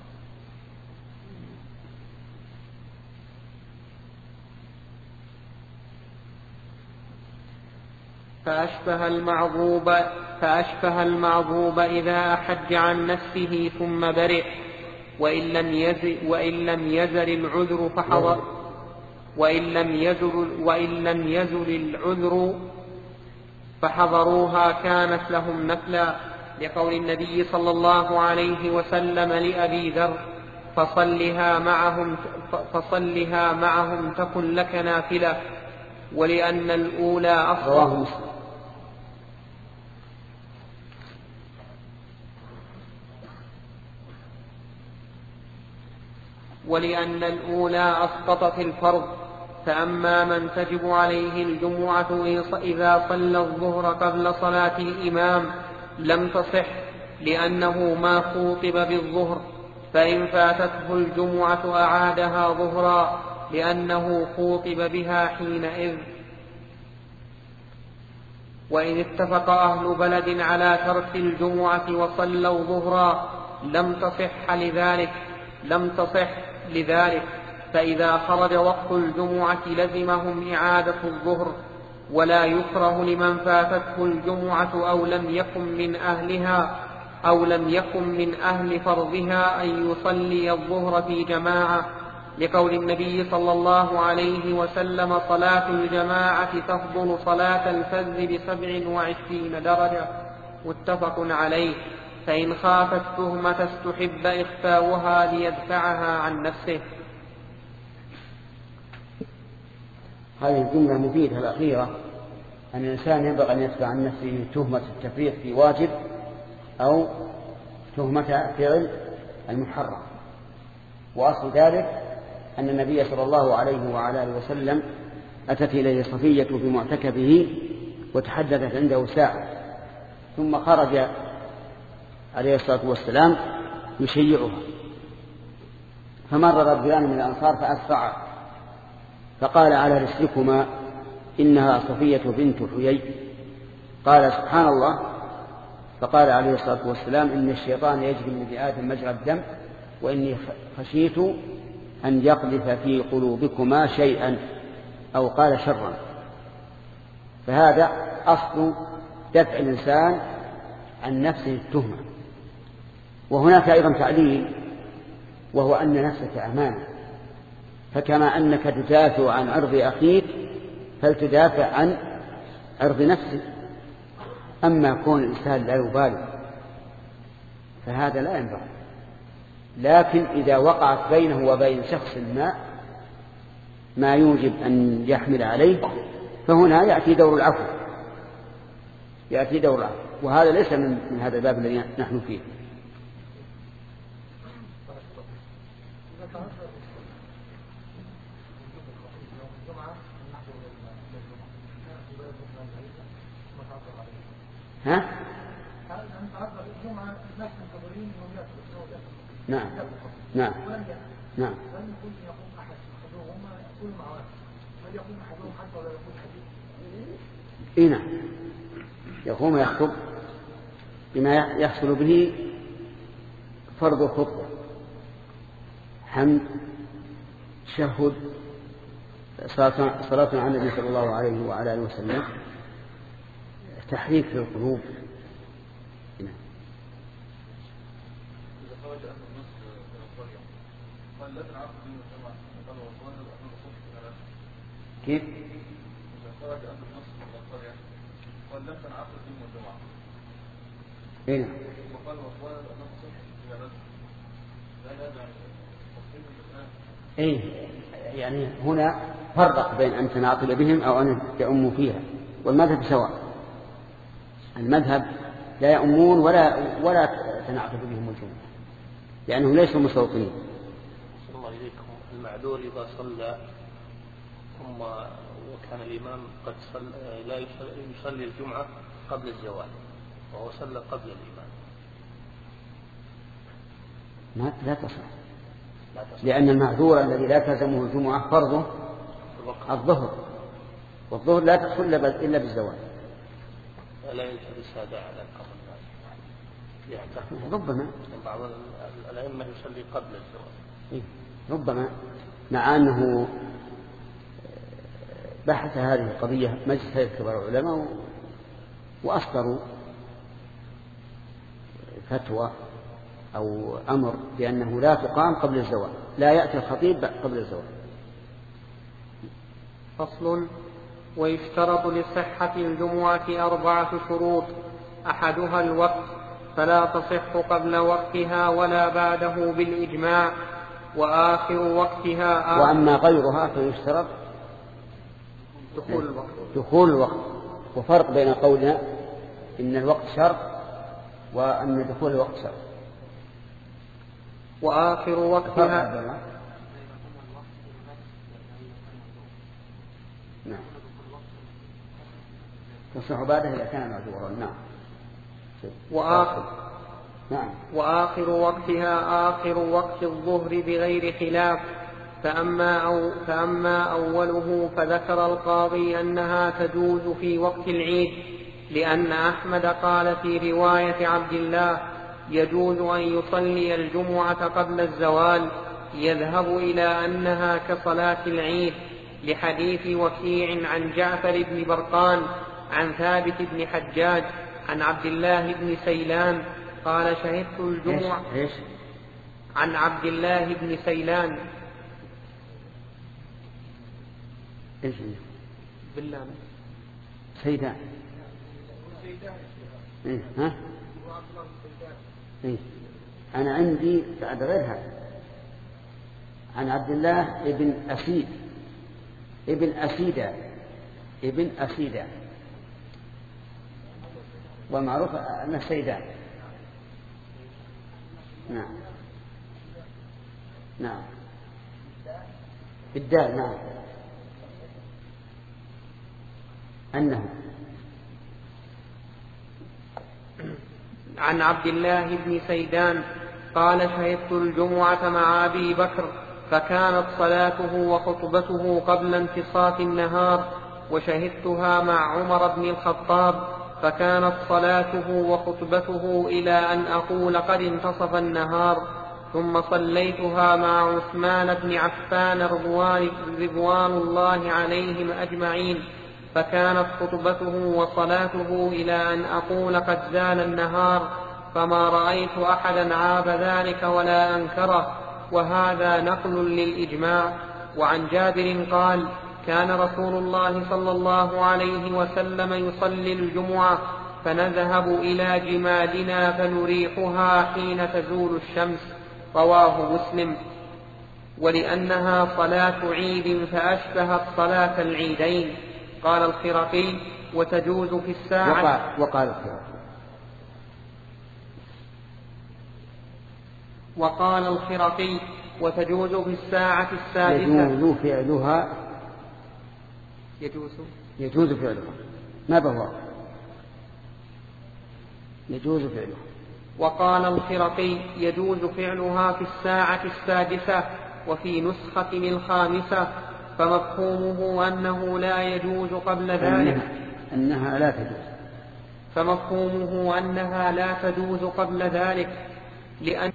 فأشبه المعضوب فأشبه المعضوب إذا أحج عن نفسه ثم برئ، وإن لم يزل وإن لم يزل العذر فحضر وإن لم يزل وإن لم يزل العذر فحضروها كانت لهم نفلا، لقول النبي صلى الله عليه وسلم لأبي ذر فصلها معهم فصلها معهم تكن لك نافلة، ولأن الأولى أفضل ولأن الأولى أسقطت الفرض، فأما من تجب عليه الجمعة إذا صلى الظهر قبل صلاة الإمام لم تصح لأنه ما خوطب بالظهر، فإن فاتته الجمعة أعادها ظهرا لأنه خوطب بها حينئذ. وإن اتفق أهل بلد على ترك الجمعة وصلوا ظهرا لم تصح لذلك لم تصح لذلك فإذا خرج وقت الجمعة لزمهم إعادة الظهر، ولا يكره لمن فاتته الجمعة أو لم يكن من أهلها أو لم يكن من أهل فرضها أن يصلي الظهر في جماعة، لقول النبي صلى الله عليه وسلم صلاة الجماعة تفضل صلاة الفذ بسبع وعشرين درجة، متفق عليه. فإن خافت تهمة استحب إخفاؤها ليدفعها عن نفسه. هذه الجملة مفيدة الأخيرة، أن الإنسان ينبغي أن يدفع عن نفسه تهمة التفريط في واجب أو تهمة فعل المحرم. وأصل ذلك أن النبي صلى الله عليه وعلى آله وسلم أتت إليه صفية في معتكفه وتحدثت عنده ساعة، ثم خرج عليه الصلاة والسلام يشيعها. فمر رجلان من الأنصار فأسرعا فقال على رسلكما إنها صفية بنت حيي. قال سبحان الله. فقال عليه الصلاة والسلام إن الشيطان يجري من ابن آدم مجرى الدم وإني خشيت أن يقذف في قلوبكما شيئا أو قال شرا. فهذا أصل دفع الإنسان عن نفسه التهمة. وهناك أيضا تعليل وهو أن نفسك أمانة، فكما أنك تدافع عن عرض أخيك فلتدافع عن عرض نفسك. أما كون الإنسان لا يبالي فهذا لا ينبغي. لكن إذا وقعت بينه وبين شخص ما ما يوجب أن يحمل عليه فهنا يأتي دور العفو يأتي دور العفو وهذا ليس من, من هذا الباب الذي نحن فيه. ها؟ نعم نعم نعم. إيه نعم. يقوم يخطب بما يحصل به فرض الخطبة، حمد، تشهد، صلاة على النبي صلى الله عليه وعلى آله وسلم، تحريك في القلوب. كيف؟ إيه؟ إيه يعني هنا فرق بين أن تناطل بهم أو أن يؤموا فيها، والمذهب سواء. المذهب لا يؤمون ولا ولا تناطل بهم الجمعة لأنهم ليسوا مستوطنين. الله إليكم. المعذور إذا صلى ثم وكان الإمام قد صلى لا يصلي الجمعة قبل الزوال وهو صلى قبل الإمام ما لا تصح، لأن المعذور الذي لا تلزمه الجمعة فرضه الظهر، والظهر لا تدخل إلا بالزوال. لا يلتبس هذا على القبر يعتقد ربما بعض الأئمة يصلي قبل الزوال. ربما مع أنه بحث هذه القضية مجلس كبار العلماء وأصدروا فتوى أو أمر بأنه لا تقام قبل الزوال، لا يأتي الخطيب قبل الزوال. فصل. ويشترط لصحة الجمعة أربعة شروط، أحدها الوقت فلا تصح قبل وقتها ولا بعده بالإجماع، وآخر وقتها آخر. وأما غيرها فيشترط دخول الوقت. دخول الوقت. وفرق بين قولنا إن الوقت شرط وأن دخول الوقت شرط. وآخر وقتها نعم تصح بعده إذا كان معذورا. نعم. وآخر نعم. وآخر وقتها آخر وقت الظهر بغير خلاف. فأما, أو فأما أوله فذكر القاضي أنها تجوز في وقت العيد، لأن أحمد قال في رواية عبد الله يجوز أن يصلي الجمعة قبل الزوال، يذهب إلى أنها كصلاة العيد، لحديث وكيع عن جعفر بن برقان عن ثابت بن حجاج عن عبد الله بن سيلان قال شهدت الجمعة. إيش؟ عن عبد الله بن سيلان. إيش؟ بالله سيدان. إيه؟ ها؟ إيه؟ أنا عندي بعد غير هذا عن عبد الله ابن أسيد ابن أسيدا ابن أسيدا والمعروف أنه سيدان. نعم نعم بالدال. نعم أنه عن عبد الله بن سيدان قال شهدت الجمعة مع أبي بكر فكانت صلاته وخطبته قبل انتصاف النهار، وشهدتها مع عمر بن الخطاب فكانت صلاته وخطبته إلى أن أقول قد انتصف النهار، ثم صليتها مع عثمان بن عفان رضوان, رضوان الله عليهم أجمعين فكانت خطبته وصلاته إلى أن أقول قد زال النهار، فما رأيت أحدا عاب ذلك ولا أنكره، وهذا نقل للإجماع. وعن جابر قال كان رسول الله صلى الله عليه وسلم يصلي الجمعة فنذهب إلى جمالنا فنريحها حين تزول الشمس، رواه مسلم. ولأنها صلاة عيد فأشبهت صلاة العيدين. قال الخرقي وتجوز في الساعة وقال, وقال الخرقي وقال الخرقي وتجوز في الساعة السادسة يجوز فعلها يجوز يجوز فعلها ما بهو يجوز فعلها. وقال الخرقي يجوز فعلها في الساعة السادسة وفي نسخة الخامسة، فمفهومه أنه لا يجوز قبل ذلك أنها لا تجوز فمفهومه أنها لا تجوز قبل ذلك لأن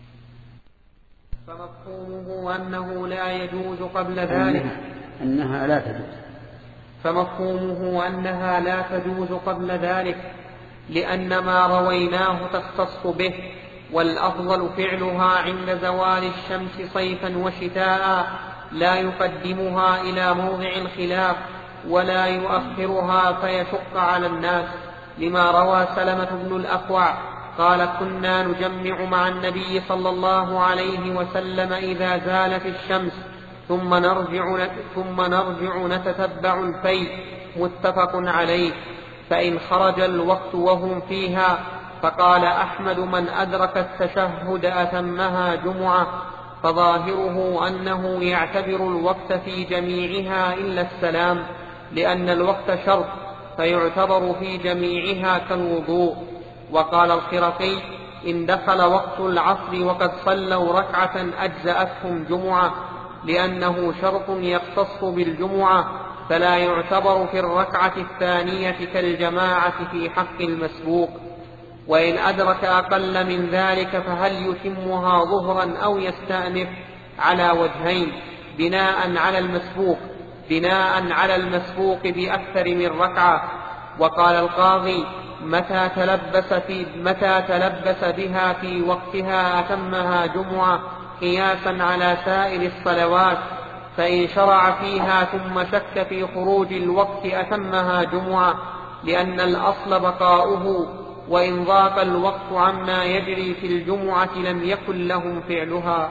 فمفهومه أنه لا يجوز قبل ذلك أنها لا تجوز فمفهومه أنها لا تجوز قبل ذلك لأن ما رويناه تختص به، والأفضل فعلها عند زوال الشمس صيفا وشتاء، لا يقدمها إلى موضع الخلاف ولا يؤخرها فيشق على الناس، لما روى سلمة بن الأكوع قال كنا نجمع مع النبي صلى الله عليه وسلم إذا زالت الشمس ثم نرجع, ثم نرجع نتتبع الفيء، متفق عليه. فإن خرج الوقت وهم فيها فقال أحمد من أدرك التشهد أتمها جمعة، فظاهره أنه يعتبر الوقت في جميعها إلا السلام، لأن الوقت شرط فيعتبر في جميعها كالوضوء. وقال الخرقي إن دخل وقت العصر وقد صلوا ركعة أجزأتهم جمعة، لأنه شرط يختص بالجمعة فلا يعتبر في الركعة الثانية كالجماعة في حق المسبوق. وإن أدرك أقل من ذلك فهل يتمها ظهرا أو يستأنف على وجهين بناء على المسبوق بناء على المسبوق بأكثر من ركعة. وقال القاضي متى تلبس, في متى تلبس بها في وقتها أتمها جمعة قياسا على سائر الصلوات، فإن شرع فيها ثم شك في خروج الوقت أتمها جمعة، لأن الأصل بقاؤه، وإن ضاق الوقت عما يجري في الجمعة لم يكن لهم فعلها.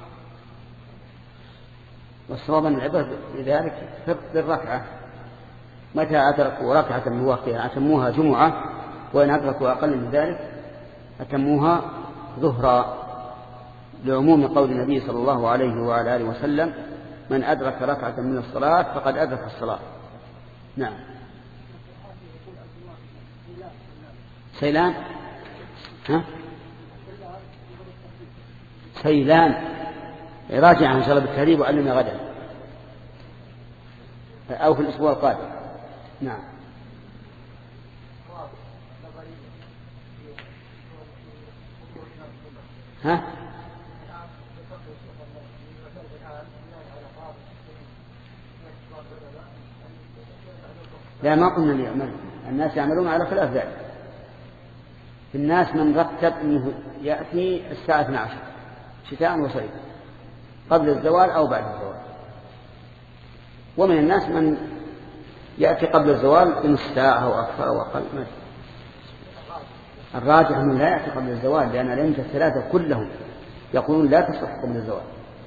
والصواب أن العبرة لذلك بالركعة، متى أدركوا ركعة من وقتها أتموها جمعة، وإن أدركوا أقل من ذلك أتموها ظهرا، لعموم قول النبي صلى الله عليه وعلى آله وسلم من أدرك ركعة من الصلاة فقد أدرك الصلاة. نعم. سيلان ها؟ سيلان راجع عن شرب التهريب وعلمنا غدا أو في الأسبوع القادم. نعم. ها؟ لا ما قلنا ليعمل، الناس يعملون على خلاف ذلك. في الناس من رتب أنه يأتي الساعة اثنتي عشرة شتاء وصيفا قبل الزوال أو بعد الزوال، ومن الناس من يأتي قبل الزوال بنصف ساعة أو أكثر أو أقل. الراجح أنه لا يأتي قبل الزوال، لأن الأئمة الثلاثة كلهم يقولون لا تصح قبل الزوال.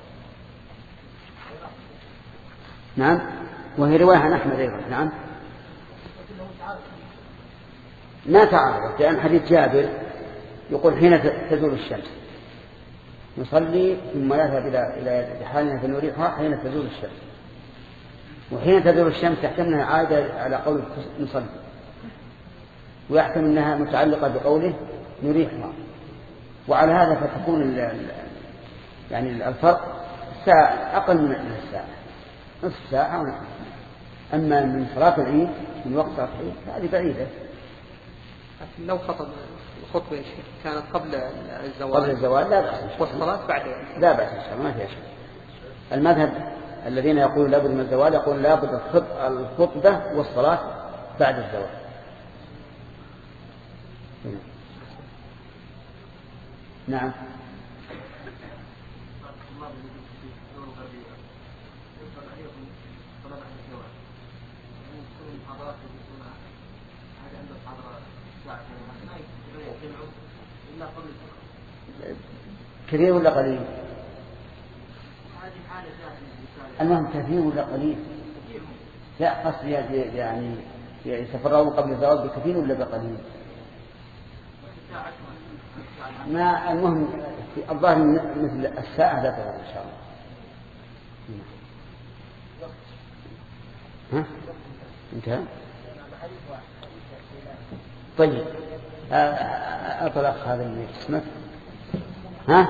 نعم. وهي رواية عن أحمد أيضا. نعم. ما تعرض، لأن حديث جابر يقول حين تزول الشمس نصلي ثم نذهب إلى حالنا فنريحها حين تزول الشمس، وحين تزول الشمس يحتملها عادة على قول نصلي، ويحتمل أنها متعلقة بقوله نريحها، وعلى هذا فتكون يعني الفرق ساعة أقل من الساعة، نصف ساعة ونصف. أما من صلاة العيد من وقت صلاة العيد هذه بعيدة. لكن لو خطب الخطبة يا شيخ كانت قبل الزوال قبل الزوال لا بأس، والصلاة بعد لا بأس إن شاء الله ما فيها شيء. المذهب الذين يقولون لابد من الزوال يقول لابد الخطبة والصلاة بعد الزوال. نعم. كثير ولا قليل؟ المهم كثير ولا قليل؟ لا قصدي يعني يتفرغون قبل الزواج بكثير ولا بقليل؟ ما المهم الظاهر مثل الساعة لا تغير إن شاء الله. ها؟ انتهى؟ طيب أطلق هذا اللي اسمه ها؟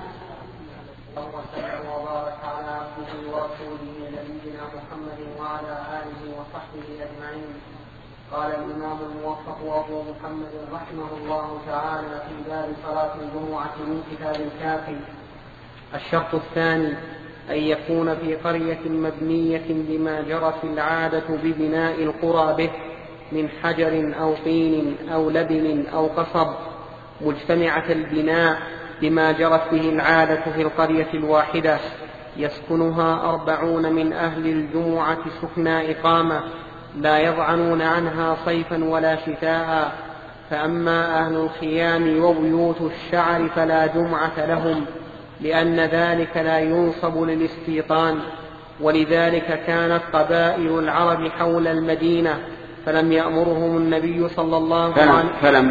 وبارك على عبده ورسوله نبينا محمد وعلى آله وصحبه أجمعين. قال الإمام الموفق أبو محمد رحمه الله تعالى في باب صلاة الجمعة من كتاب الكافي: الشرط الثاني أن يكون في قرية مبنية بما جرت العادة ببناء القرى به من حجر أو طين أو لبن أو قصب، مجتمعة البناء بما جرت به العادة في القرية الواحدة، يسكنها أربعون من أهل الجمعة سكنى إقامة، لا يضعنون عنها صيفا ولا شتاء. فأما أهل الخيام وبيوت الشعر فلا جمعة لهم، لأن ذلك لا ينصب للاستيطان. ولذلك كانت قبائل العرب حول المدينة فلم يأمرهم النبي صلى الله عليه وسلم فلم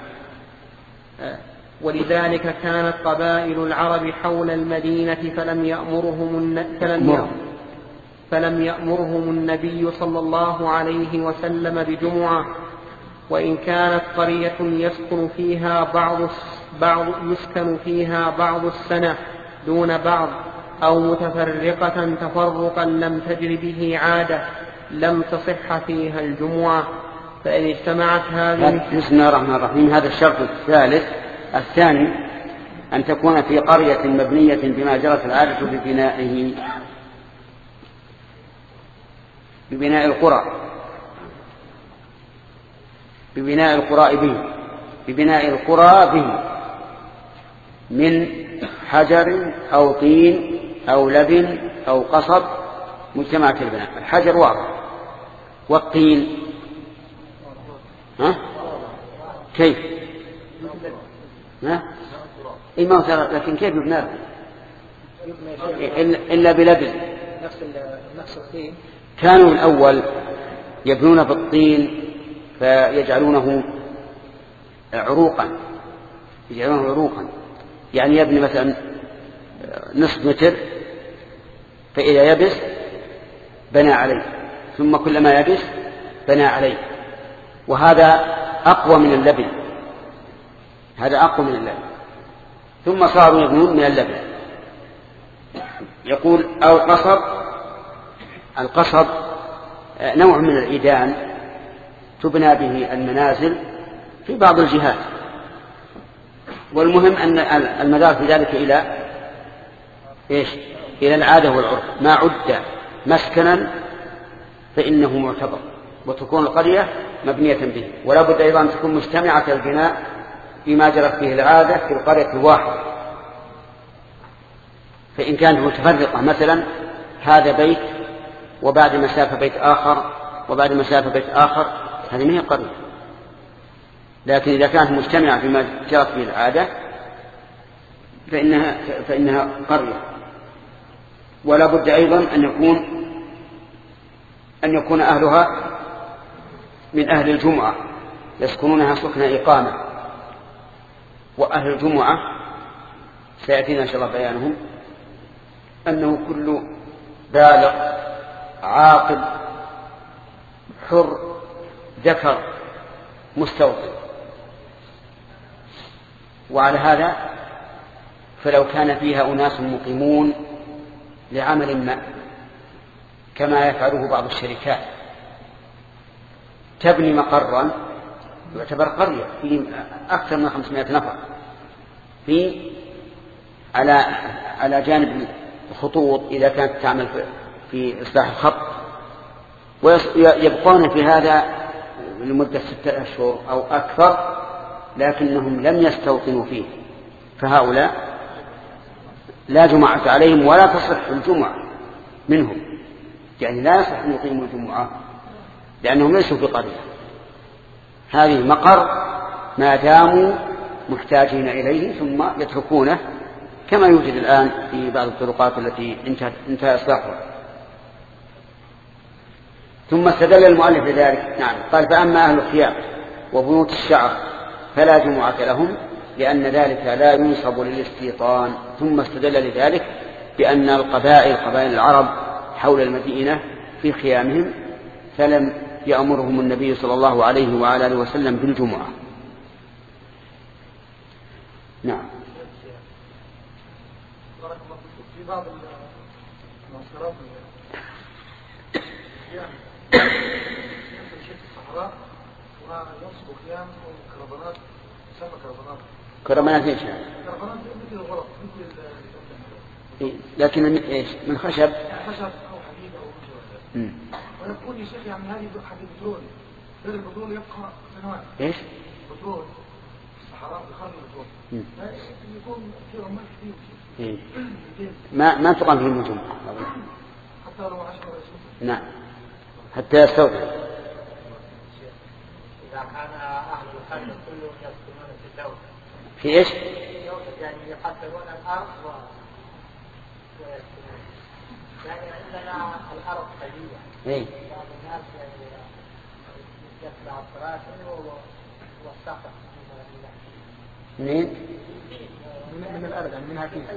ولذلك كانت قبائل العرب حول المدينة فلم يأمرهم فلم فلم يأمرهم النبي صلى الله عليه وسلم بجمعة. وإن كانت قرية يسكن فيها بعض بعض يسكن فيها بعض السنة دون بعض، أو متفرقة تفرقا لم تجر به عادة، لم تصح فيها الجمعة. فإن اجتمعت هذه. بسم الله الرحمن الرحيم. هذا الشرط الثالث. الثاني أن تكون في قرية مبنية بما جرت العادة ببنائه ببناء القرى ببناء القرى به ببناء القرى به من حجر أو طين أو لبن أو قصب، مجتمعة البناء. الحجر واضح، والطين ها؟ كيف؟ ها؟ إيه ما هو، لكن كيف يبنى إلا بلبن؟ نفس الطين. كانوا الأول يبنون بالطين فيجعلونه عروقا يجعلونه عروقا يعني يبني مثلا نصف متر، فإذا يبس بنى عليه، ثم كلما يبس بنى عليه. وهذا أقوى من اللبن هذا أقوى من اللبن ثم صاروا يبنون من اللبن. يقول أو القصب. القصب نوع من العيدان تبنى به المنازل في بعض الجهات، والمهم أن المدار في ذلك إلى إيش؟ إلى العادة والعرف. ما عد مسكنا فإنه معتبر، وتكون القرية مبنية به. ولا بد أيضا أن تكون مجتمعة البناء بما جرت به العادة في القرية الواحدة. فإن كانت متفرقة مثلا هذا بيت وبعد مسافة بيت آخر وبعد مسافة بيت آخر، هذه ما هي قرية. لكن إذا كانت مجتمعة بما جرت به العادة فإنها, فإنها قرية. ولا بد أيضا أن يكون أن يكون أهلها من أهل الجمعة يسكنونها سكن إقامة. وأهل الجمعة سيأتينا إن شاء الله بيانهم أنه كل بالغ عاقل حر ذكر مستوطن. وعلى هذا فلو كان فيها أناس مقيمون لعمل ما كما يفعله بعض الشركات تبني مقرا يعتبر قرية في أكثر من خمسمائة نفر في على على جانب الخطوط إذا كانت تعمل في إصلاح الخط، ويبقون في هذا لمدة ستة أشهر أو أكثر لكنهم لم يستوطنوا فيه، فهؤلاء لا جمعة عليهم ولا تصح الجمعة منهم، يعني لا يصح أن يقيموا الجمعة لأنهم ليسوا في قرية. هذه مقر ما داموا محتاجين إليه ثم يتركونه كما يوجد الآن في بعض الطرقات التي انتهى إصلاحها. ثم استدل المؤلف لذلك، نعم قال فأما أهل الخيام وبيوت الشعر فلا جمعة لهم لأن ذلك لا ينصب للاستيطان. ثم استدل لذلك بأن القبائل قبائل العرب حول المدينة في خيامهم فلم يأمرهم النبي صلى الله عليه وعلى آله وسلم بالجمعة. نعم. في بعض المعسكرات في الصحراء وينصبوا خيام وكربانات تسمى كربانات. كربانات ايش يعني؟ كربانات مثل الغرف مثل لكن ايش؟ من خشب؟ خشب او حديد او شيء. ويقول يا شيخ يعني هذه حديد بترول، غير البترول يبقى سنوات. ايش؟ بترول في الصحراء بخرج البترول. يكون في رمال كثير. إيه. ما ما تقام فيه النجوم حتى لو عشرة. نعم حتى يستوطن. إذا كان أهل الخشب كلهم يسكنون في الدولة. في إيش؟ يعني يحضرون الأرض و ويسكنون. يعني عندنا الأرض قليلة. إيه. بعض الناس يعني يتبع الطراسم والصخر. منين؟ من الأرض يعني منها كيف؟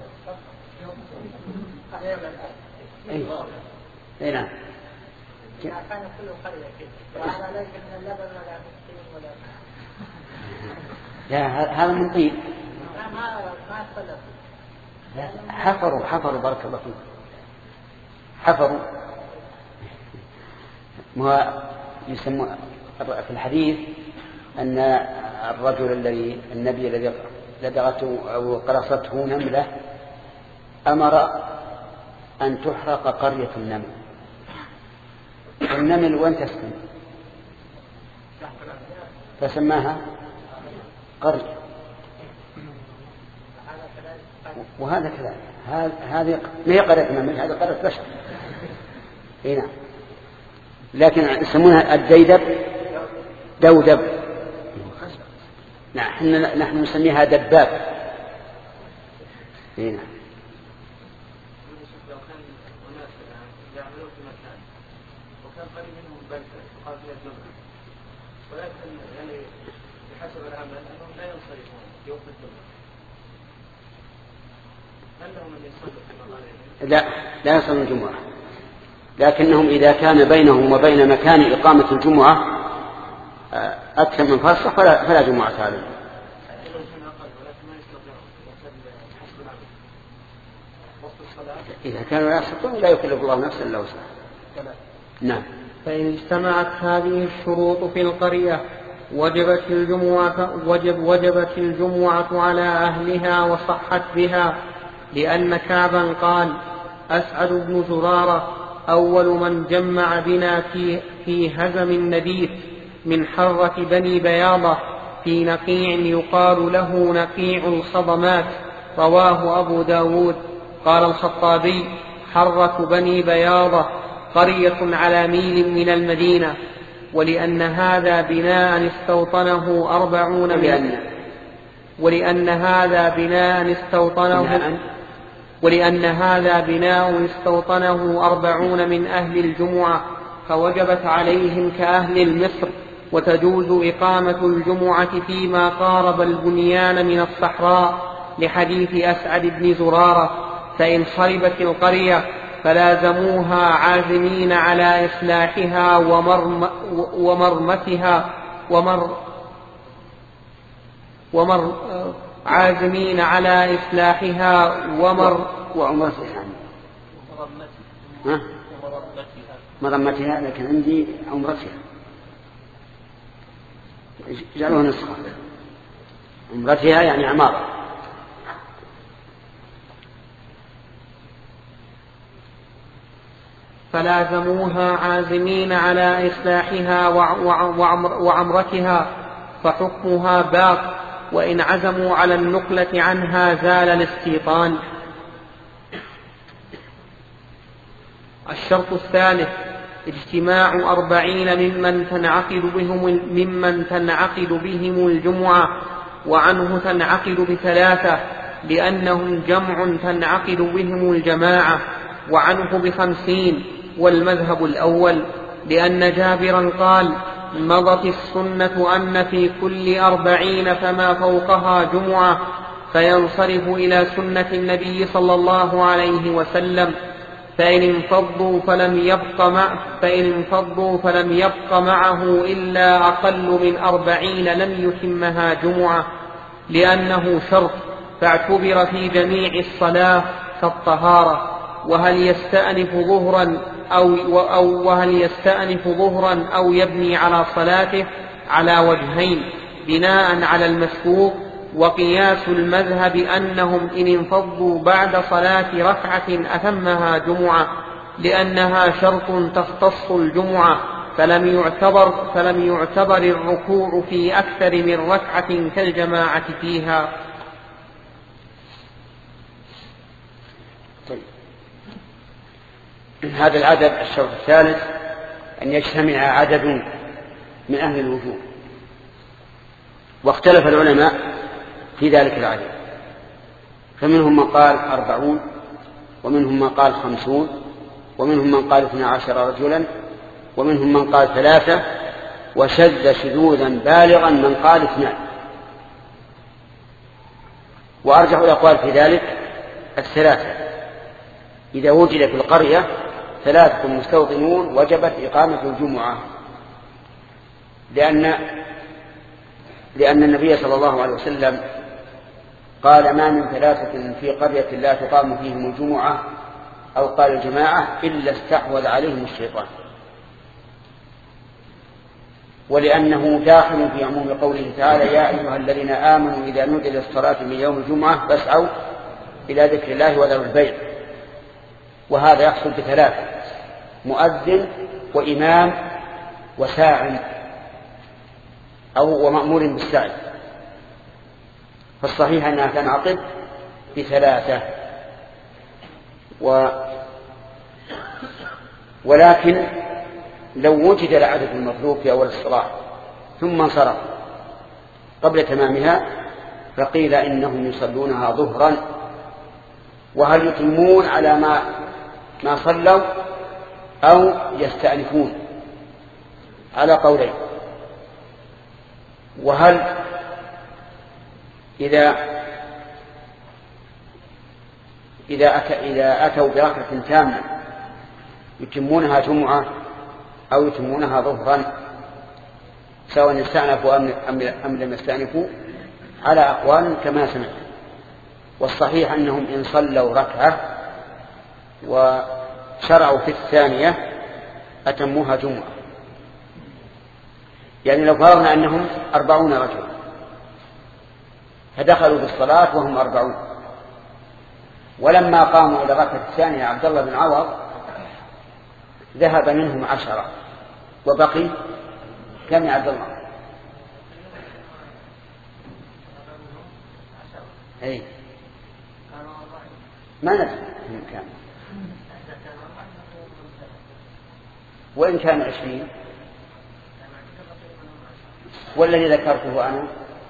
أي. أي نعم. كان كل قرية كذا. وهذا ليس من اللبن ولا مسكين ولا. لا هذا من طين. ما ما استلف. حفروا حفروا بارك الله فيك. حفروا. ما يسمى في الحديث أن الرجل الذي النبي الذي لدغته أو قرصته نملة أمر أن تحرق قرية النمل. النمل وين تسكن؟ فسماها قرية. وهذا كذلك هذه ما هي قرية النمل، هذه قرية بشر. هنا لكن يسمونها الديدب دودب. نحن نحن نسميها دباب. هنا ولكن يعني بحسب العمل أنهم لا ينصرفون يوم الجمعة. هل لهم أن يصلوا في مغاربهم؟ لا لا يصلون الجمعة، لكنهم إذا كان بينهم وبين مكان إقامة الجمعة أكثر من فرصة فلا, فلا جمعة عليهم. إذا كانوا لا يستطيعون لا يكلف الله نفسا إلا وسعها. نعم. فإن اجتمعت هذه الشروط في القرية وجبت الجمعة, وجب وجبت الجمعة على أهلها وصحت بها، لأن كعبا قال: أسعد بن زرارة أول من جمع بنا في, في هزم النديف من حرة بني بياضة في نقيع يقال له نقيع الخضمات. رواه أبو داود. قال الخطابي: حرة بني بياضة قرية على ميل من المدينة. ولأن هذا بناء استوطنه أربعون من ولأن هذا بناء استوطنه ولأن هذا بناء استوطنه أربعون من أهل الجمعة، فوجبت عليهم كأهل المصر، وتجوز إقامة الجمعة فيما قارب البنيان من الصحراء، لحديث أسعد بن زرارة: فإن خربت القرية فلازموها عازمين على إصلاحها ومرم ومرمتها ومر ومر عازمين على إصلاحها ومر وعمرتها ها؟ مرمتها، لكن عندي عمرتها جعلوها نسخة. عمرتها يعني عمارة. فلازموها عازمين على إصلاحها وعمرتها، فحكمها باق، وإن عزموا على النقلة عنها زال الاستيطان. الشرط الثالث اجتماع أربعين ممن تنعقد بهم, ممن تنعقد بهم الجمعة، وعنه تنعقد بثلاثة لأنهم جمع تنعقد بهم الجماعة، وعنه بخمسين والمذهب الأول، لأن جابرا قال مضت السنة أن في كل أربعين فما فوقها جمعة، فينصرف إلى سنة النبي صلى الله عليه وسلم. فإن انفضوا فلم يبق مع فإن انفضوا فلم يبق معه إلا أقل من أربعين لم يتمها جمعة، لأنه شرط فاعتبر في جميع الصلاة كالطهارة. وهل يستأنف ظهرا أو, أو وهل يستأنف ظهرا أو يبني على صلاته على وجهين بناء على المسبوق. وقياس المذهب أنهم إن انفضوا بعد صلاة ركعة أتمها جمعة، لأنها شرط تختص الجمعة، فلم يعتبر, فلم يعتبر الركوع في أكثر من ركعة كالجماعة فيها. طيب. هذا العدد الشرط الثالث أن يجتمع عدد من أهل الوجوب، واختلف العلماء في ذلك العدد، فمنهم من قال أربعون، ومنهم من قال خمسون، ومنهم من قال اثنى عشر رجلا، ومنهم من قال ثلاثة، وشذ شذوذا بالغا من قال اثنان. وأرجح الأقوال في ذلك الثلاثة. إذا وجد في القرية ثلاثة مستوطنون وجبت إقامة الجمعة، لأن لأن النبي صلى الله عليه وسلم قال ما من ثلاثة في قرية لا تقام فيهم الجمعة أو قال الجماعة إلا استحوذ عليهم الشيطان، ولأنه داخل في عموم قوله تعالى يا أيها الذين آمنوا إذا نودي للصلاة من يوم الجمعة فاسعوا إلى ذكر الله وذروا البيع. وهذا يحصل بثلاثة: مؤذن وإمام وساعي أو ومأمور بالسعي. فالصحيح أنها تنعقد بثلاثة. و... ولكن لو وجد العدد المطلوب في أول الصلاة ثم انصرف قبل تمامها فقيل إنهم يصلونها ظهرا، وهل يتمون على ما ما صلوا أو يستأنفون على قولين. وهل إذا إذا أتى إذا أتوا بركعة تامة يتمونها جمعة أو يتمونها ظهرا سواء استأنفوا أم لم يستأنفوا على أقوال كما سمعت. والصحيح أنهم إن صلوا ركعة وشرعوا في الثانية أتموها جمعة. يعني لو فرضنا أنهم أربعون رجل فدخلوا بالصلاة وهم أربعون، ولما قاموا إلى الركعة الثانية عبد الله بن عوض ذهب منهم عشرة وبقي كم يا عبد الله؟ أي ما نفس كان، وإن كان عشرين والذي ذكرته أنا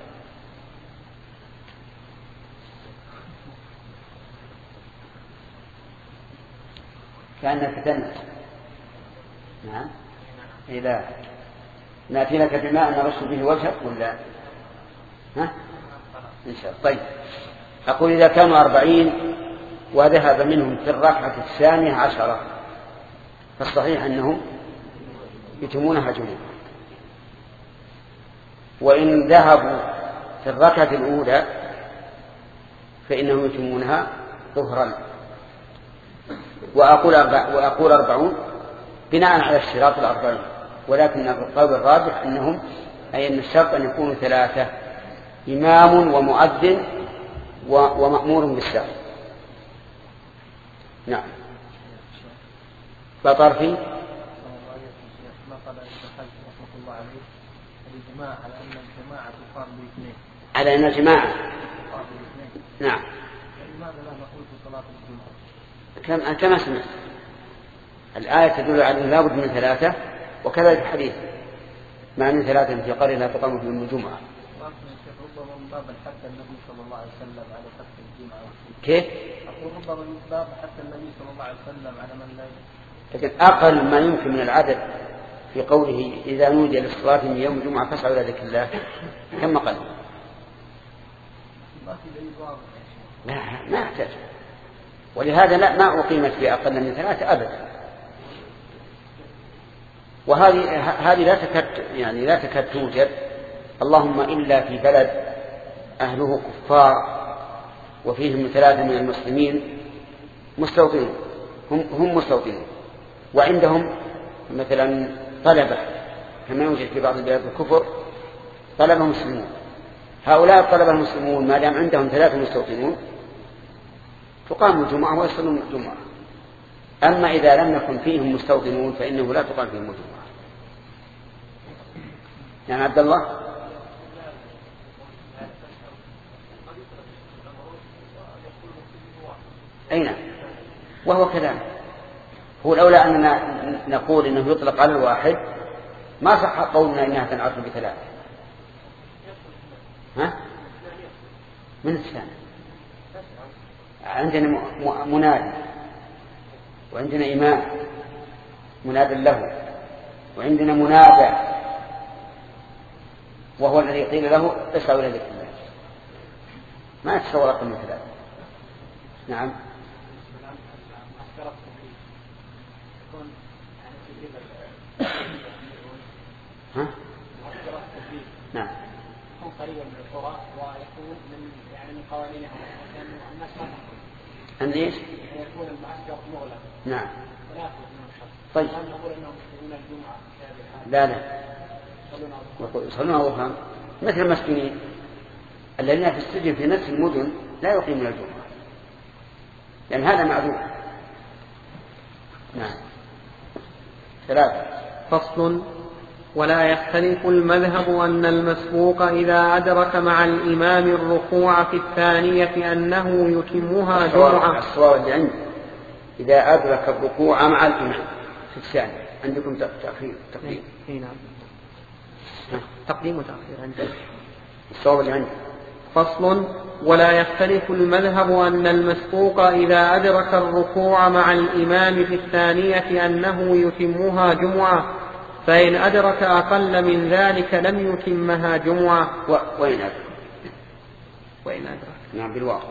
كأنك تنس. نعم إذا نأتي لك بماء نرش به وجهك ولا ها إن شاء الله. طيب أقول إذا كانوا أربعين وذهب منهم في الركعة الثانية عشرة فالصحيح أنهم يتمونها جميعا. وإن ذهبوا في الركعة الأولى فإنهم يتمونها ظهرا. وأقول, أربع وأقول أربعون بناء على اشتراط الأربعين، ولكن القول الراجح أنهم أي أن الشرط أن يكونوا ثلاثة: إمام ومؤذن ومأمور بالسهو. نعم. بطر في على أن الجماعة. نعم. كما كما سمعت الآية تدل على أن لا بد من ثلاثة، وكذلك الحديث ما من ثلاثة في قرية لا تقام فيهم الجمعة. حتى النبي صلى الله عليه وسلم على فتح الجمعة. كيف؟ أقول ربما من باب حتى النبي صلى الله عليه وسلم على من لا. لكن أقل ما يمكن من العدد في قوله إذا نودي للصلاة من يوم الجمعة فاسعوا إلى ذكر الله كم قل؟ لا ما أحتاج، ولهذا لا ما أقيمت في أقل من ثلاثة أبدا. وهذه هذه لا تكاد يعني لا تكاد توجد، اللهم إلا في بلد أهله كفار وفيهم ثلاثة من المسلمين مستوطنون، هم هم مستوطنون وعندهم مثلا طلبة كما يوجد في بعض البلاد الكفر طلبة مسلمون. هؤلاء الطلبة المسلمون ما دام عندهم ثلاثة مستوطنون تقام الجمعة ويصلون الجمعة. أما إذا لم يكن فيهم مستوطنون فإنه لا تقام فيهم الجمعة. يعني عبد الله أين وهو كذلك. هو الأولى أننا نقول إنه يطلق على الواحد، ما صح قولنا إنها تنعرف بثلاثة. ها؟ من الثاني عندنا منادي وعندنا إمام مناد له وعندنا منادى وهو الذي قيل له اسعوا إلى ذكر الله. ما يتصور أقل من ثلاثة. نعم. ها؟ نعم. يكون قريبا من القرى ويكون من يعني من قوانينها لأن الناس ما تحكم. أن إيش؟ يكون المعسكر مغلق. نعم. ولا يخرج من الشرط. طيب. هل نقول أنهم يصلون الجمعة؟ لا لا. يصلون أوهام مثل المسكينين الذين في السجن في نفس المدن لا يقيمون الجمعة لأن هذا معذور. نعم. ثلاثة. فصل. ولا يختلف المذهب أن المسبوق إذا أدرك مع الإمام الركوع في الثانية أنه يتمها جمعة. الصواب اللي عندي إذا أدرك الركوع مع الإمام في الثانية. عندكم تأخير تقديم؟ نعم. تقديم وتأخير عندي. الصواب اللي عندي. فصل. ولا يختلف المذهب أن المسبوق إذا أدرك الركوع مع الإمام في الثانية أنه يتمها جمعة، فإن أدرك أقل من ذلك لم يتمها جمعة. و... وإن أدرك وإن أدرك نعم بالواقع.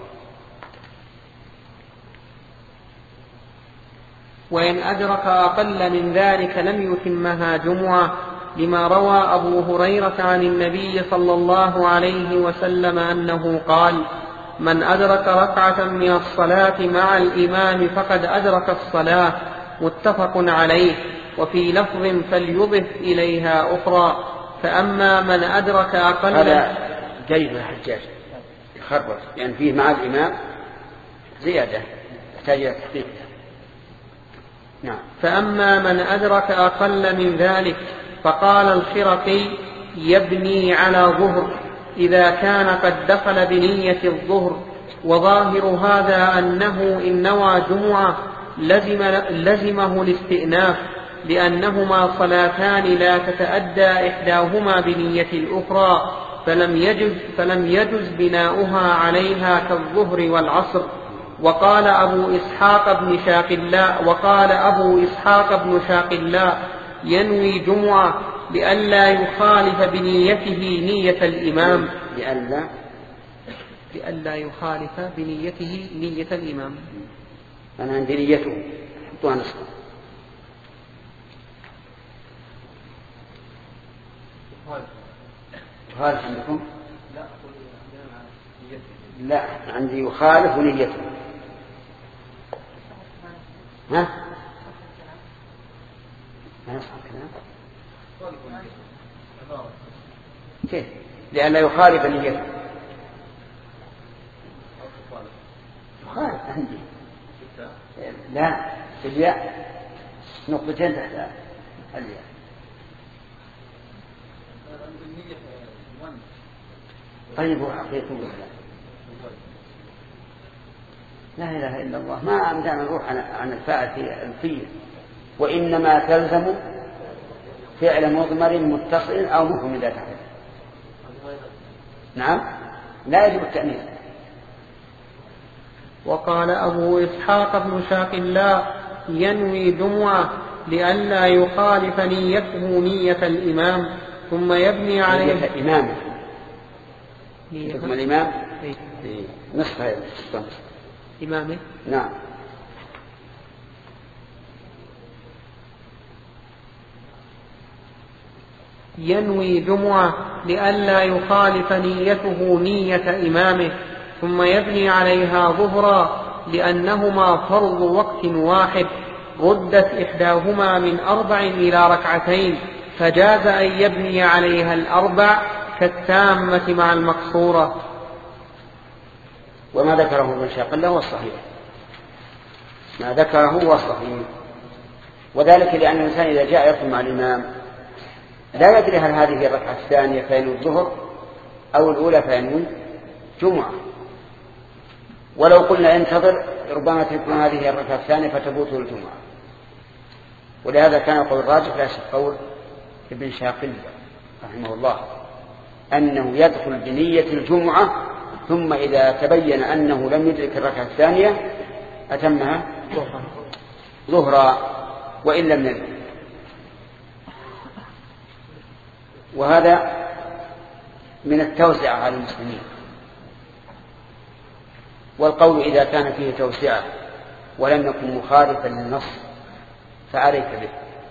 وإن أدرك أقل من ذلك لم يتمها جمعة، لما روى أبو هريرة عن النبي صلى الله عليه وسلم أنه قال: من أدرك ركعة من الصلاة مع الإمام فقد أدرك الصلاة. متفق عليه. وفي لفظ فليضف إليها أخرى. فأما من أدرك أقل. هذا جيد الحجاج يخرب يعني فيه مع الإمام زيادة يحتاج إلى تحقيق. نعم. فأما من أدرك أقل من ذلك فقال الخرقي: يبني على ظهر إذا كان قد دخل بنية الظهر. وظاهر هذا أنه إن نوى جمعة لزم لزمه الاستئناف، لأنهما صلاتان لا تتأدى إحداهما بنية الأخرى، فلم يجز, فلم يجز بناؤها عليها كالظهر والعصر. وقال أبو إسحاق بن شاقلاء وقال أبو إسحاق بن شاقلاء ينوي جمعة لئلا يخالف بنيته نية الإمام. لئلا لئلا يخالف بنيته نية الإمام. أنا عندي نيته حطوها نسخة. يخالف عندكم؟ لا أقول لا، عندي يخالف نيته. ها؟ ما يصح الكلام كيف؟ لأن لا يخالف نيته. يخالف عندي لا الياء نقطتين تحت الياء. طيب هو حقيقي لا إله إلا الله. ما أمدعنا نروح عن الفاعل في الفيل، وإنما تلزم فعل مضمر متصل أو مفهم إذا تحت. نعم لا يجب التأنيث. وقال أبو إسحاق بن شاقلاء ينوي جمعة لئلا يخالف نيته نية الإمام ثم يبني عليه نية الإمام. حكم الإمام نصف هذا إمامه. نعم. ينوي جمعة لئلا يخالف نيته نية إمامه ثم يبني عليها ظهرا لأنهما فرض وقت واحد ردت إحداهما من أربع إلى ركعتين فجاز أن يبني عليها الأربع كالتامة مع المقصورة. وما ذكره ابن شاقلاء هو الصحيح، ما ذكره هو الصحيح، وذلك لأن الإنسان إذا جاء يصل مع الإمام لا يدري هل هذه الركعة الثانية فينوي الظهر أو الأولى فينوي جمعة. ولو قلنا انتظر ربما تكون هذه الركعة الثانية فتبوته الجمعة. ولهذا كان قول الراجح لا شك قول ابن شاقلاء رحمه الله أنه يدخل بنية الجمعة ثم إذا تبين أنه لم يدرك الركعة الثانية أتمها ظهرا وإن لم يدرك. وهذا من التوسعة على المسلمين. والقول إذا كان فيه توسعة ولم يكن مخالفا للنص فعليك به،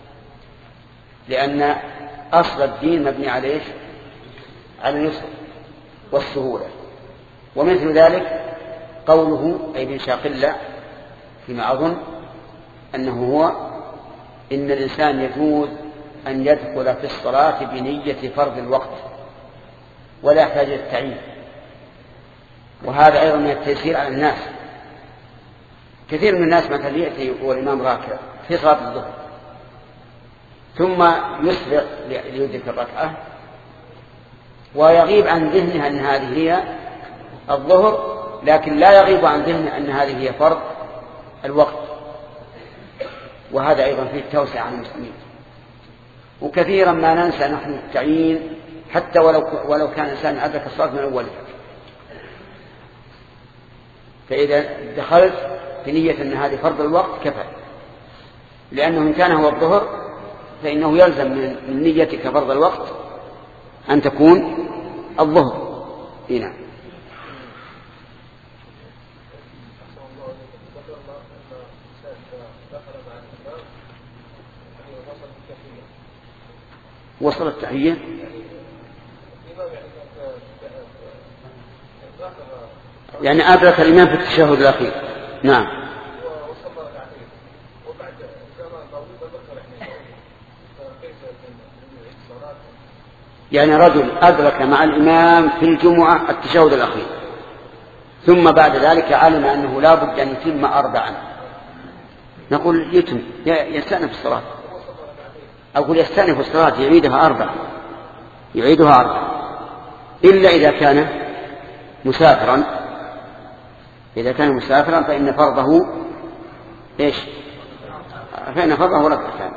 لأن أصل الدين مبني عليه على اليسر والسهولة. ومثل ذلك قوله أي ابن شاقلاء فيما أظن أنه هو إن الإنسان يجوز أن يدخل في الصلاة بنية فرض الوقت ولا يحتاج إلى التعيين. وهذا أيضا من التيسير على الناس. كثير من الناس مثلا يأتي والإمام راكع في صلاة الظهر ثم يسبق ليدرك الركعة ويغيب عن ذهنه أن هذه هي الظهر، لكن لا يغيب عن ذهنه أن هذه هي فرض الوقت. وهذا أيضا فيه التوسع عن المسلمين. وكثيرا ما ننسى نحن التعيين حتى ولو, ولو كان الإنسان أدرك الصلاة من أولها. فإذا دخلت بنية أن هذه فرض الوقت كفى، لأنه إن كان هو الظهر فإنه يلزم من نيتك فرض الوقت أن تكون الظهر. هنا وصل التحية يعني أدرك الإمام في التشهد الأخير. نعم. يعني رجل أدرك مع الإمام في الجمعة التشهد الأخير ثم بعد ذلك علم أنه لا بد أن يتم أربعا، نقول يتم يستأنف الصلاة. أقول يستأنف الصلاة يعيدها أربعا يعيدها أربعا إلا إذا كان مسافرا. إذا كان مسافرا فإن فرضه إيش؟ فإن فرضه ركعتان.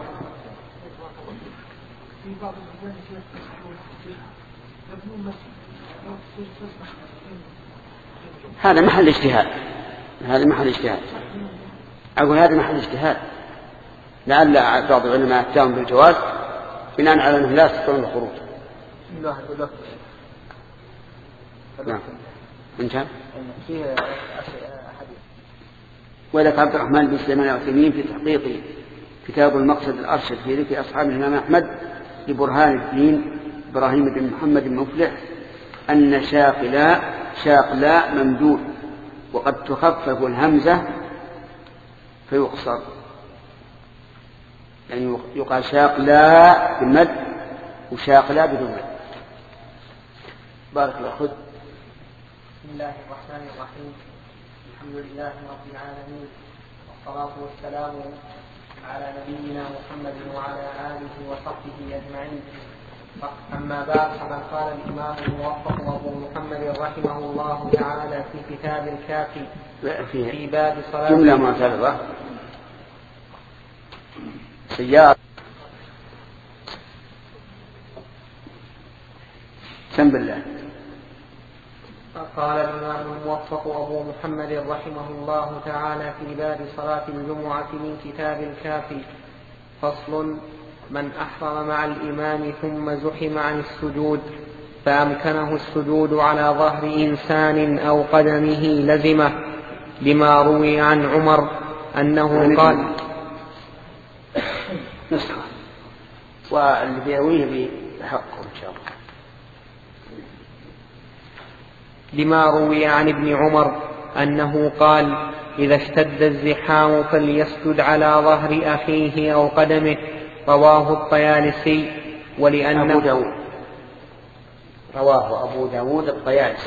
هذا محل اجتهاد. هذا محل اجتهاد. أقول هذا محل اجتهاد. لعل بعض العلماء أتاهم بالجواز بناء على أنه لا يستطيعون الخروج. نعم. انتهى. ولك عبد الرحمن بن سليمان العثيمين في تحقيق كتاب المقصد الأرشد في ذكر أصحاب الإمام أحمد لبرهان الدين إبراهيم بن محمد بن مفلح أن شاقلاء شاق لا ممدود، وقد تخفف الهمزة فيقصر، يعني يقال شاق لا بالمد وشاق لا بدون مد. بارك الله. خذ. بسم الله الرحمن الرحيم. الحمد لله رب العالمين، والصلاة والسلام على نبينا محمد وعلى آله وصحبه أجمعين. أما بعد، فقد قال الإمام الموفق أبو محمد رحمه الله تعالى في كتاب الكافي في باب صلاة جملة معترضة سيارة. سم بالله. قال الإمام الموفق أبو محمد رحمه الله تعالى في باب صلاة الجمعة من كتاب الكافي: فصل: من أحرم مع الإمام ثم زحم عن السجود فأمكنه السجود على ظهر إنسان أو قدمه لزمه، لما روي عن عمر أنه قال نسخة، واللي بيرويه بحقه إن شاء الله. لما روي عن ابن عمر أنه قال: إذا اشتد الزحام فليسجد على ظهر أخيه أو قدمه. رواه الطيالسي. ولأنه أبو داود. رواه أبو داود الطيالسي.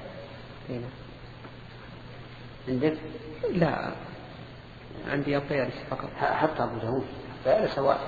عندك؟ لا، عندي الطيالسي فقط. حتى أبو داود الطيالسي واحد.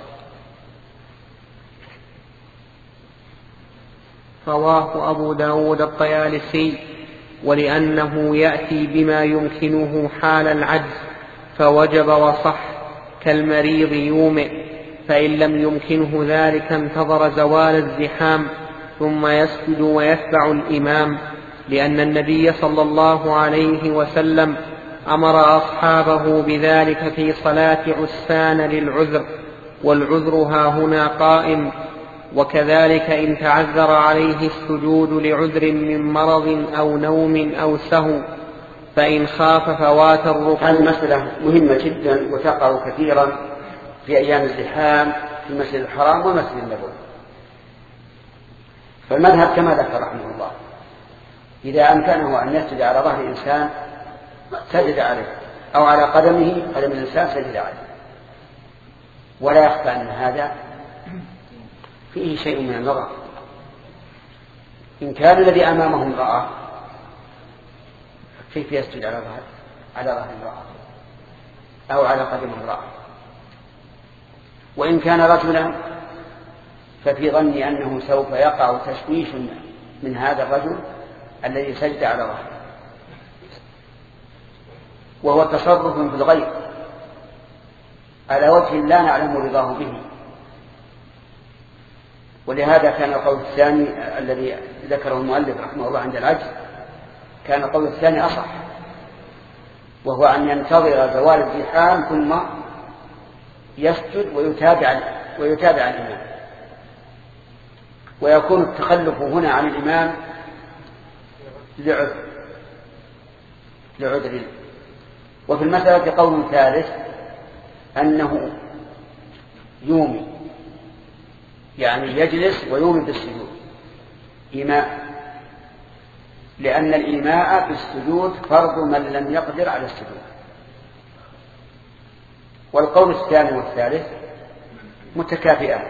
رواه أبو داود الطيالسي. ولأنه يأتي بما يمكنه حال العجز فوجب وصح، كالمريض يومئ، فإن لم يمكنه ذلك انتظر زوال الزحام ثم يسجد ويتبع الإمام، لأن النبي صلى الله عليه وسلم أمر أصحابه بذلك في صلاة عسفان للعذر، والعذر ها هنا قائم. وكذلك إن تعذر عليه السجود لعذر من مرض أو نوم أو سهو، فإن خاف فوات الركوع. هذه مسألة مهمة جدا وتقع كثيرا في أيام الزحام في المسجد الحرام والمسجد النبوي. فالمذهب كما ذكر رحمه الله: إذا أمكنه أن يسجد على ظهر إنسان سجد عليه، أو على قدمه قدم الإنسان سجد عليه. ولا يخفى أن هذا فيه شيء من النظر. إن كان الذي أمامه امرأة كيف يسجد على ظهر على ظهر امرأة أو على قدم امرأة؟ وإن كان رجلا ففي ظني أنه سوف يقع تشويش من هذا الرجل الذي سجد على ظهره، وهو تصرف في الغيب على وجه لا نعلم رضاه به. ولهذا كان القول الثاني الذي ذكره المؤلف رحمه الله عند العجز، كان القول الثاني أصح، وهو أن ينتظر زوال الزحام ثم يسجد ويتابع ويتابع الإمام، ويكون التخلف هنا عن الإمام لعذر لعذر وفي المسألة قول ثالث أنه يومي، يعني يجلس ويومي بالسجود إيماء، لأن الإيماء بالسجود فرض من لم يقدر على السجود. والقول الثاني والثالث متكافئان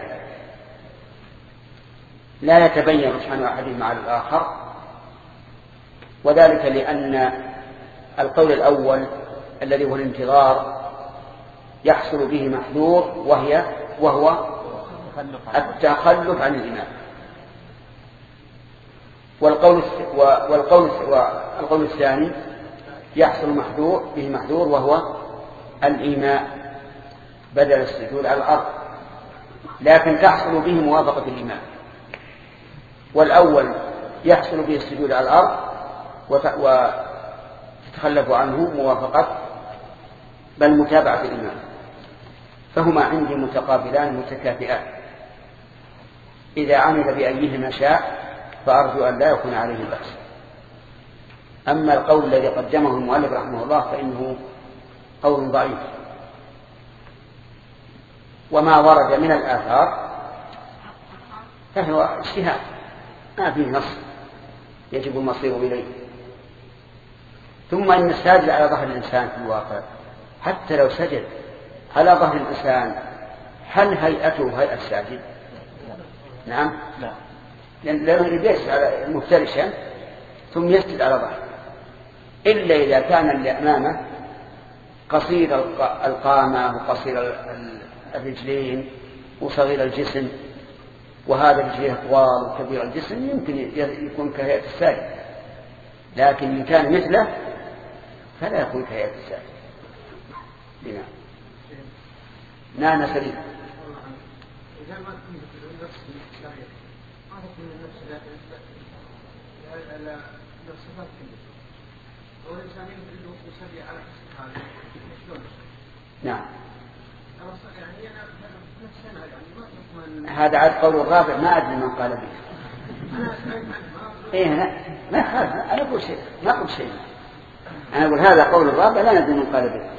لا يتبين رجحان أحدهما على الآخر، وذلك لأن القول الأول الذي هو الانتظار يحصل به محذور وهي وهو التخلف عن الإمام، والقول والقول والقول الثاني يحصل محذور به محذور وهو الإيماء بدل السجود على الأرض، لكن تحصل به موافقة الإمام. والأول يحصل به السجود على الأرض وتتخلف عنه موافقة بل متابعة الإمام، فهما عندي متقابلان متكافئان. إذا عمل بأيهما شاء فأرجو أن لا يكون عليه بأس. أما القول الذي قدمه المؤلف رحمه الله فإنه قول ضعيف، وما ورد من الآثار فهو اجتهاد ما فيه نص يجب المصير إليه. ثم إن الساجد على ظهر الإنسان في الواقع حتى لو سجد على ظهر الإنسان هل هيئته هيئة الساجد؟ نعم لا، لأنه يجلس على مفترشا ثم يسجد على ظهره، إلا إذا كان اللي أمامه قصير القامة وقصير الرجلين وصغير الجسم، وهذا رجليه طوال وكبير الجسم يمكن يكون كهيئة الساجد، لكن إن كان مثله فلا يكون كهيئة الساجد. نعم نعم سليم. إذا ما كنت النفس الشرعية ما تكون النفس لا صفات كلها، والإنسان يصلي على حسب هذا شلون؟ نعم يعني أنا نفسنا يعني ما تكون هذا عاد قول الرابع ما أدري من قال به. إيه لا ما خالف، أنا أقول شيء ما أقول شيء، أنا أقول هذا قول الرابع لا ندري من قال به،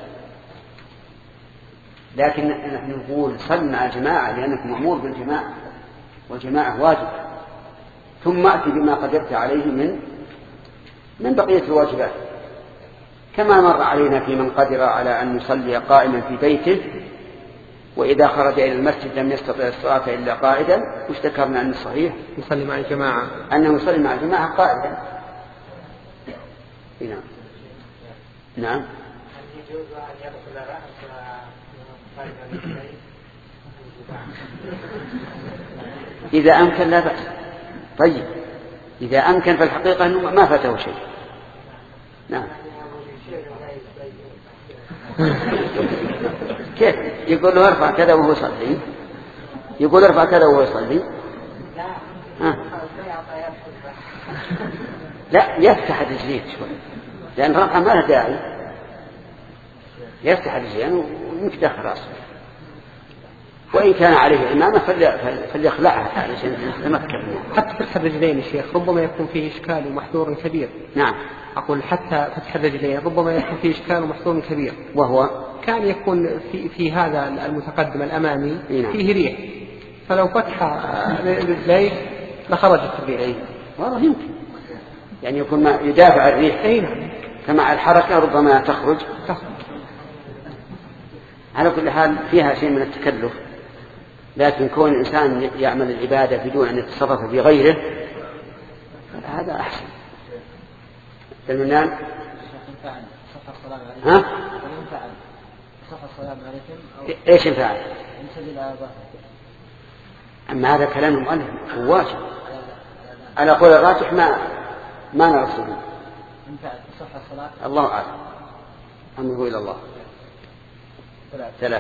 لكن نحن نقول صل مع الجماعة لأنك مأمور بالجماعة والجماعة واجب، ثم أتي بما قدرت عليه من من بقية الواجبات، كما مر علينا في من قدر على أن يصلي قائما في بيته وإذا خرج إلى المسجد لم يستطع الصلاة إلا قائدا، واشتكرنا أن الصحيح يصلي مع الجماعة أنه يصلي مع الجماعة قائدا. نعم نعم إذا أمكن لا بأس. طيب إذا أمكن فالحقيقة أنه ما فاته شيء. نعم كيف يقول له ارفع كذا وهو يصلي، يقول ارفع كذا وهو يصلي ها. لا يفتح الرجلين شوي لأن رفعه ما له داعي، يفتح الرجلين ويمكدخ راسه، وإن كان عليه إمامة فليخلعها علشان يتمكن. حتى فتح الرجلين يا شيخ ربما يكون فيه إشكال ومحذور كبير. نعم أقول حتى فتح الرجلين ربما يكون فيه إشكال ومحذور كبير، وهو كان يكون في, في هذا المتقدم الأمامي نعم. فيه ريح، فلو فتح رجليه لخرجت الريح. والله يمكن يعني يكون ما يدافع الريح أين كما الحركة ربما تخرج. تخرج على كل حال فيها شيء من التكلف، لكن كون الإنسان يعمل العبادة بدون أن يتصرف في غيره هذا أحسن. المنان ها؟ إيش ينفعل؟ أما هذا كلام المؤلف هو واجب على قول الراجح ما ما نرسله. الله أعلم، أمره إلى الله. ثلاث.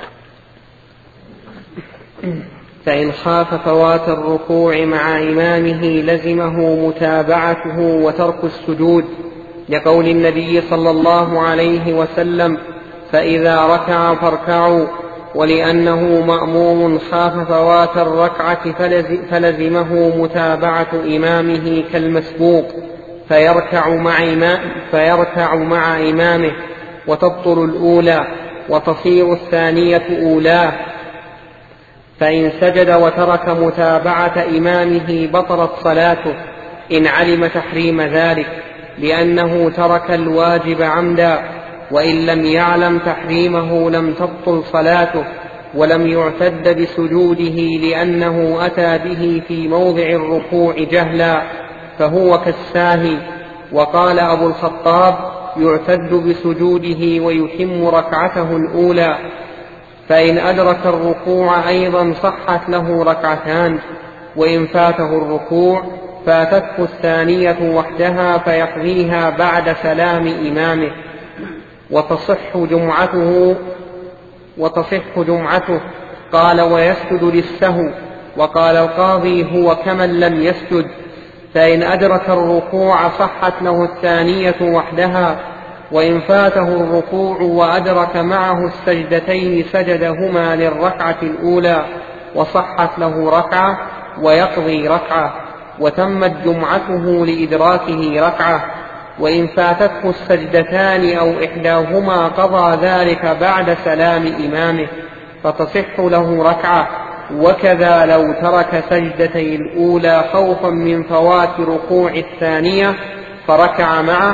فإن خاف فوات الركوع مع إمامه لزمه متابعته وترك السجود، لقول النبي صلى الله عليه وسلم: فإذا ركع فاركعوا، ولأنه مأموم خاف فوات الركعة فلزمه متابعة إمامه كالمسبوق، فيركع مع إمامه, فيركع مع إمامه وتبطل الأولى وتصير الثانية أولاه. فإن سجد وترك متابعة إمامه بطلت صلاته إن علم تحريم ذلك، لأنه ترك الواجب عمدا، وإن لم يعلم تحريمه لم تبطل صلاته، ولم يعتد بسجوده لأنه أتى به في موضع الركوع جهلا فهو كالساهي. وقال أبو الخطاب: يعتد بسجوده ويتم ركعته الأولى. فإن أدرك الركوع أيضا صحت له ركعتان، وإن فاته الركوع فاتته الثانية وحدها فيقضيها بعد سلام إمامه، وتصح جمعته وتصح جمعته. قال: ويسجد للسهو. وقال القاضي: هو كمن لم يسجد. فإن أدرك الركوع صحت له الثانية وحدها، وإن فاته الركوع وأدرك معه السجدتين سجدهما للركعة الأولى وصحت له ركعة ويقضي ركعة، وتمت جمعته لإدراكه ركعة. وإن فاتته السجدتان أو إحداهما قضى ذلك بعد سلام إمامه فتصح له ركعة. وكذا لو ترك سجدتي الأولى خوفا من فوات ركوع الثانية فركع معه،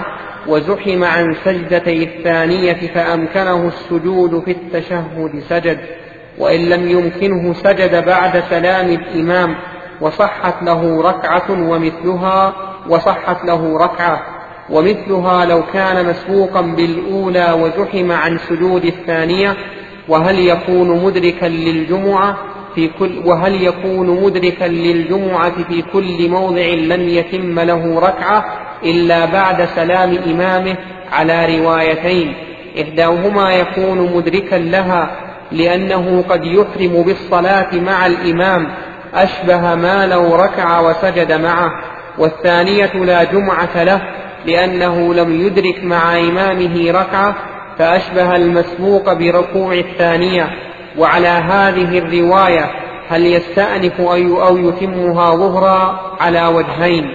وزحم عن سجدتي الثانية فأمكنه السجود في التشهد سجد، وإن لم يمكنه سجد بعد سلام الإمام، وصحت له ركعة ومثلها وصحت له ركعة ومثلها لو كان مسبوقا بالأولى وزحم عن سجود الثانية. وهل يكون مدركا للجمعة في كل وهل يكون مدركا للجمعة في كل موضع لم يتم له ركعة إلا بعد سلام إمامه على روايتين، إحداهما يكون مدركا لها لأنه قد يحرم بالصلاة مع الإمام أشبه ما لو ركع وسجد معه، والثانية لا جمعة له لأنه لم يدرك مع إمامه ركعة فأشبه المسبوق بركوع الثانية. وعلى هذه الرواية هل يستأنف أو يتمها ظهرا على وجهين.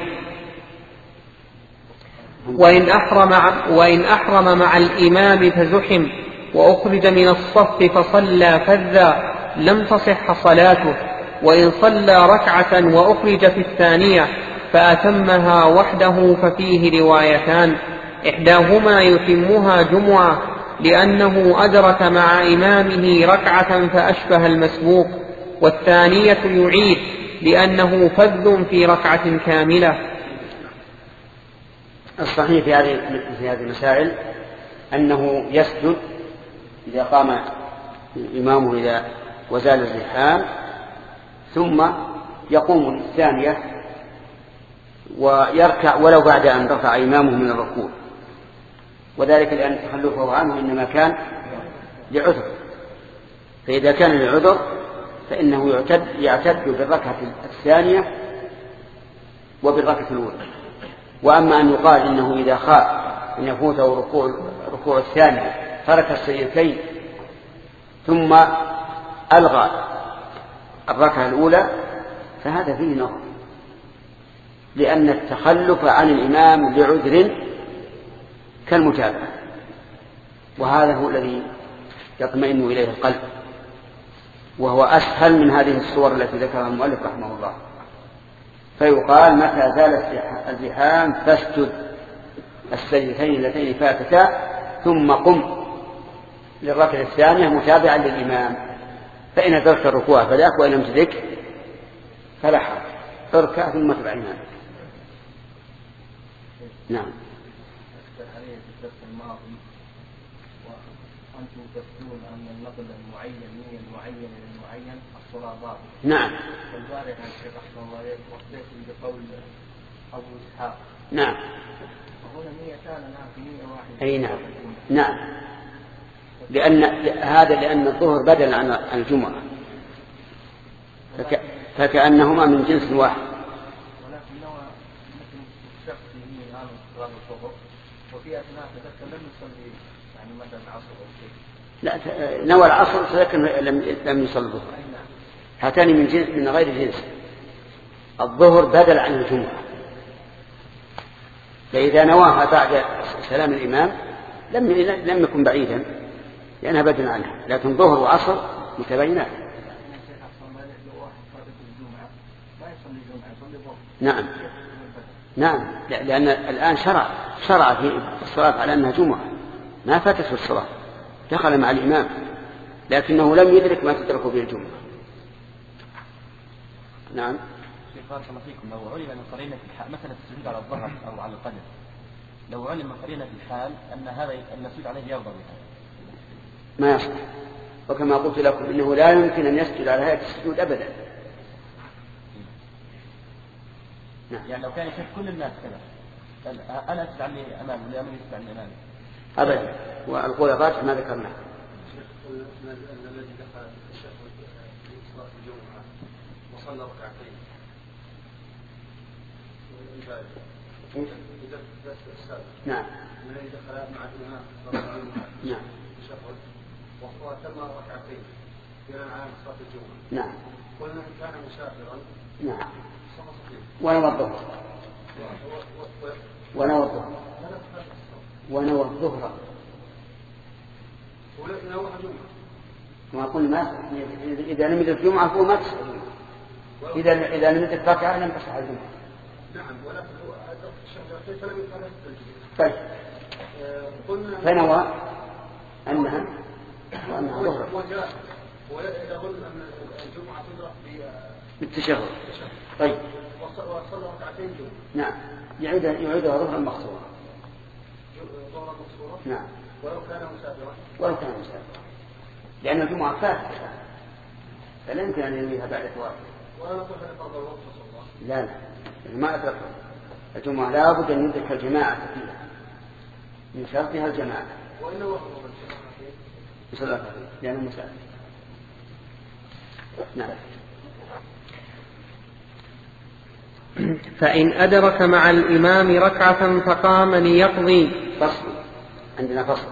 وإن أحرم, وإن أحرم مع الإمام فزحم وأخرج من الصف فصلى فذا لم تصح صلاته، وإن صلى ركعة وأخرج في الثانية فأتمها وحده ففيه روايتان، إحداهما يتمها جمعة لأنه أدرك مع إمامه ركعة فأشبه المسبوق، والثانية يعيد لأنه فذ في ركعة كاملة. الصحيح في هذه في هذه المسائل أنه يسجد إذا قام إمامه إذا وزال الزحام، ثم يقوم الثانية ويركع ولو بعد أن رفع إمامه من الركوع، وذلك لأن تخلفه عنه إنما كان لعذر، فإذا كان لعذر فإنه يعتد, يعتد بالركعة الثانية وبالركعة الأولى. وأما أن يقال إنه إذا خاف أن يفوته ركوع, ركوع الثانية ترك السجدتين ثم ألغى الركعة الأولى فهذا فيه نظر، لأن التخلف عن الإمام لعذر كالمتابعة، وهذا هو الذي يطمئن إليه القلب، وهو أسهل من هذه الصور التي ذكرها المؤلف رحمه الله. فيقال متى زال الزحام فاسجد السجدتين اللتين فاتتا ثم قم للركعة الثانية متابعا للإمام، فإن أدركت الركوع فذاك، وإن لم تدرك فلا حرج، اركع ثم تبع الإمام. نعم. وأنتم تفتون أن النقل المعين من المعين للمعين الصلاة باطلة. نعم. فالبارح عن الشيخ رحمه الله وقتكم بقول أبو إسحاق. نعم. وهنا نيتان لها في نية واحدة. أي نعم. نعم. لأن هذا لأن الظهر بدل عن الجمعة، فك... فكأنهما من جنس واحد. ولكن نوى مثل الشخص يمين هذا صلاة الظهر وفي أثناء تذكر لم يصلي يعني مثلا العصر أو شيء. لا، نوى العصر تذكر لم لم يصلي الظهر. هاتان من جنس من غير جنس. الظهر بدل عن الجمعة، فإذا نواها بعد سلام الإمام لم لم يكن بعيدا لأنها بدل عنها، لكن ظهر وعصر متباينات. نعم نعم، لأن الآن شرع شرع في الصلاة على أنها جمعة، ما فاتت في الصلاة، دخل مع الإمام لكنه لم يدرك ما تدرك به الجمعة. نعم. شيخ بارك الله فيكم، لو علم من قرينة الحال مثلا السجود على الظهر أو على القدم، لو علم من قرينة الحال أن هذا أن السجود عليه يرضى بها ما يصح، وكما قلت لكم إنه لا يمكن أن يسجد على هيئة السجود أبدا. نعم. يعني لو كان يشوف كل الناس كذا أنا أسجد عني أمامه ولا أمامي يسجد عني أمامي أبدا، والقول الراجح ما ذكرناه. الذي دخل التشهد في صلاة الجمعة وصلى ركعتين نعم. الذي دخل مع الإمام صلاة الجمعة نعم. التشهد وتم ركعتين بناء على صلاة الجمعة. نعم. قلنا إن كان مسافرا. نعم. ونوى الظهر ونوى الظهر ونوى الظهر ونوى الجمعة. ما قلنا ما إذا لم يدرك الجمعة فهو ما تصح، إذا إذا لم يدرك ركعة لم تصح الجمعة. نعم ولكن هو أدرك الشهادتين فلم يفعل التسجيل. طيب قلنا فنوى أنها وأنها ظهر وجاء ويقول أن الجمعة تدرك بالتشهد. طيب وصلى ركعتين جمعة. نعم يعيدها يعيدها ظهرا مقصورا. ظهرا مقصورا. نعم ولو كان مسافرا. ولو كان مسافرا لأن الجمعة فاتحة فلا يمكن أن ينويها بعد فواتها. ولا نقول هذا فرض الوقت صلى الله عليه وسلم. لا لا ما أدرك الجمعة لا بد أن يدرك الجماعة فيها من شرطها الجماعة. وإنه وقت الجماعة يصلى لأنه مسافر. نعم. فإن أدرك مع الإمام ركعة فقام ليقضي. فصل عندنا فصل.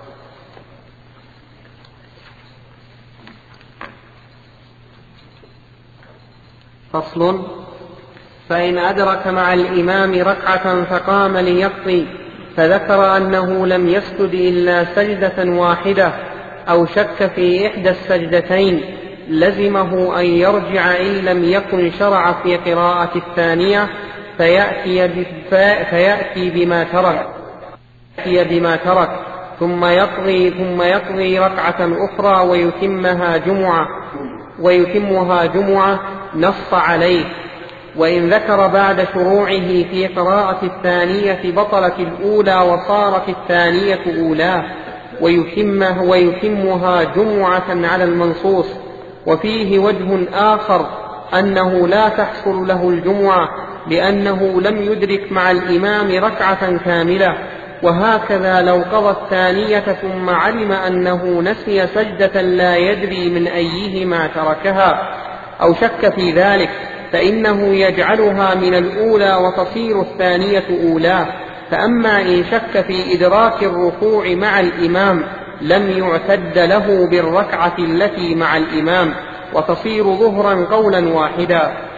فصل فإن أدرك مع الإمام ركعة فقام ليقضي فذكر أنه لم يسجد إلا سجدة واحدة أو شك في إحدى السجدتين لزمه أن يرجع إن لم يكن شرع في قراءة الثانية فيأتي, فيأتي بما ترك فيأتي بما ترك ثم يقضي ثم يقضي ركعة أخرى ويتمها جمعة ويتمها جمعة نص عليه. وإن ذكر بعد شروعه في قراءة الثانية بطلت الأولى وصارت الثانية أولى ويتمها, ويتمها جمعة على المنصوص. وفيه وجه آخر أنه لا تحصل له الجمعة لأنه لم يدرك مع الإمام ركعة كاملة. وهكذا لو قضى الثانية ثم علم أنه نسي سجدة لا يدري من أيهما تركها أو شك في ذلك فإنه يجعلها من الأولى وتصير الثانية أولى. فأما إن شك في إدراك الركوع مع الإمام لم يعتد له بالركعة التي مع الإمام وتصير ظهرا قولا واحدا.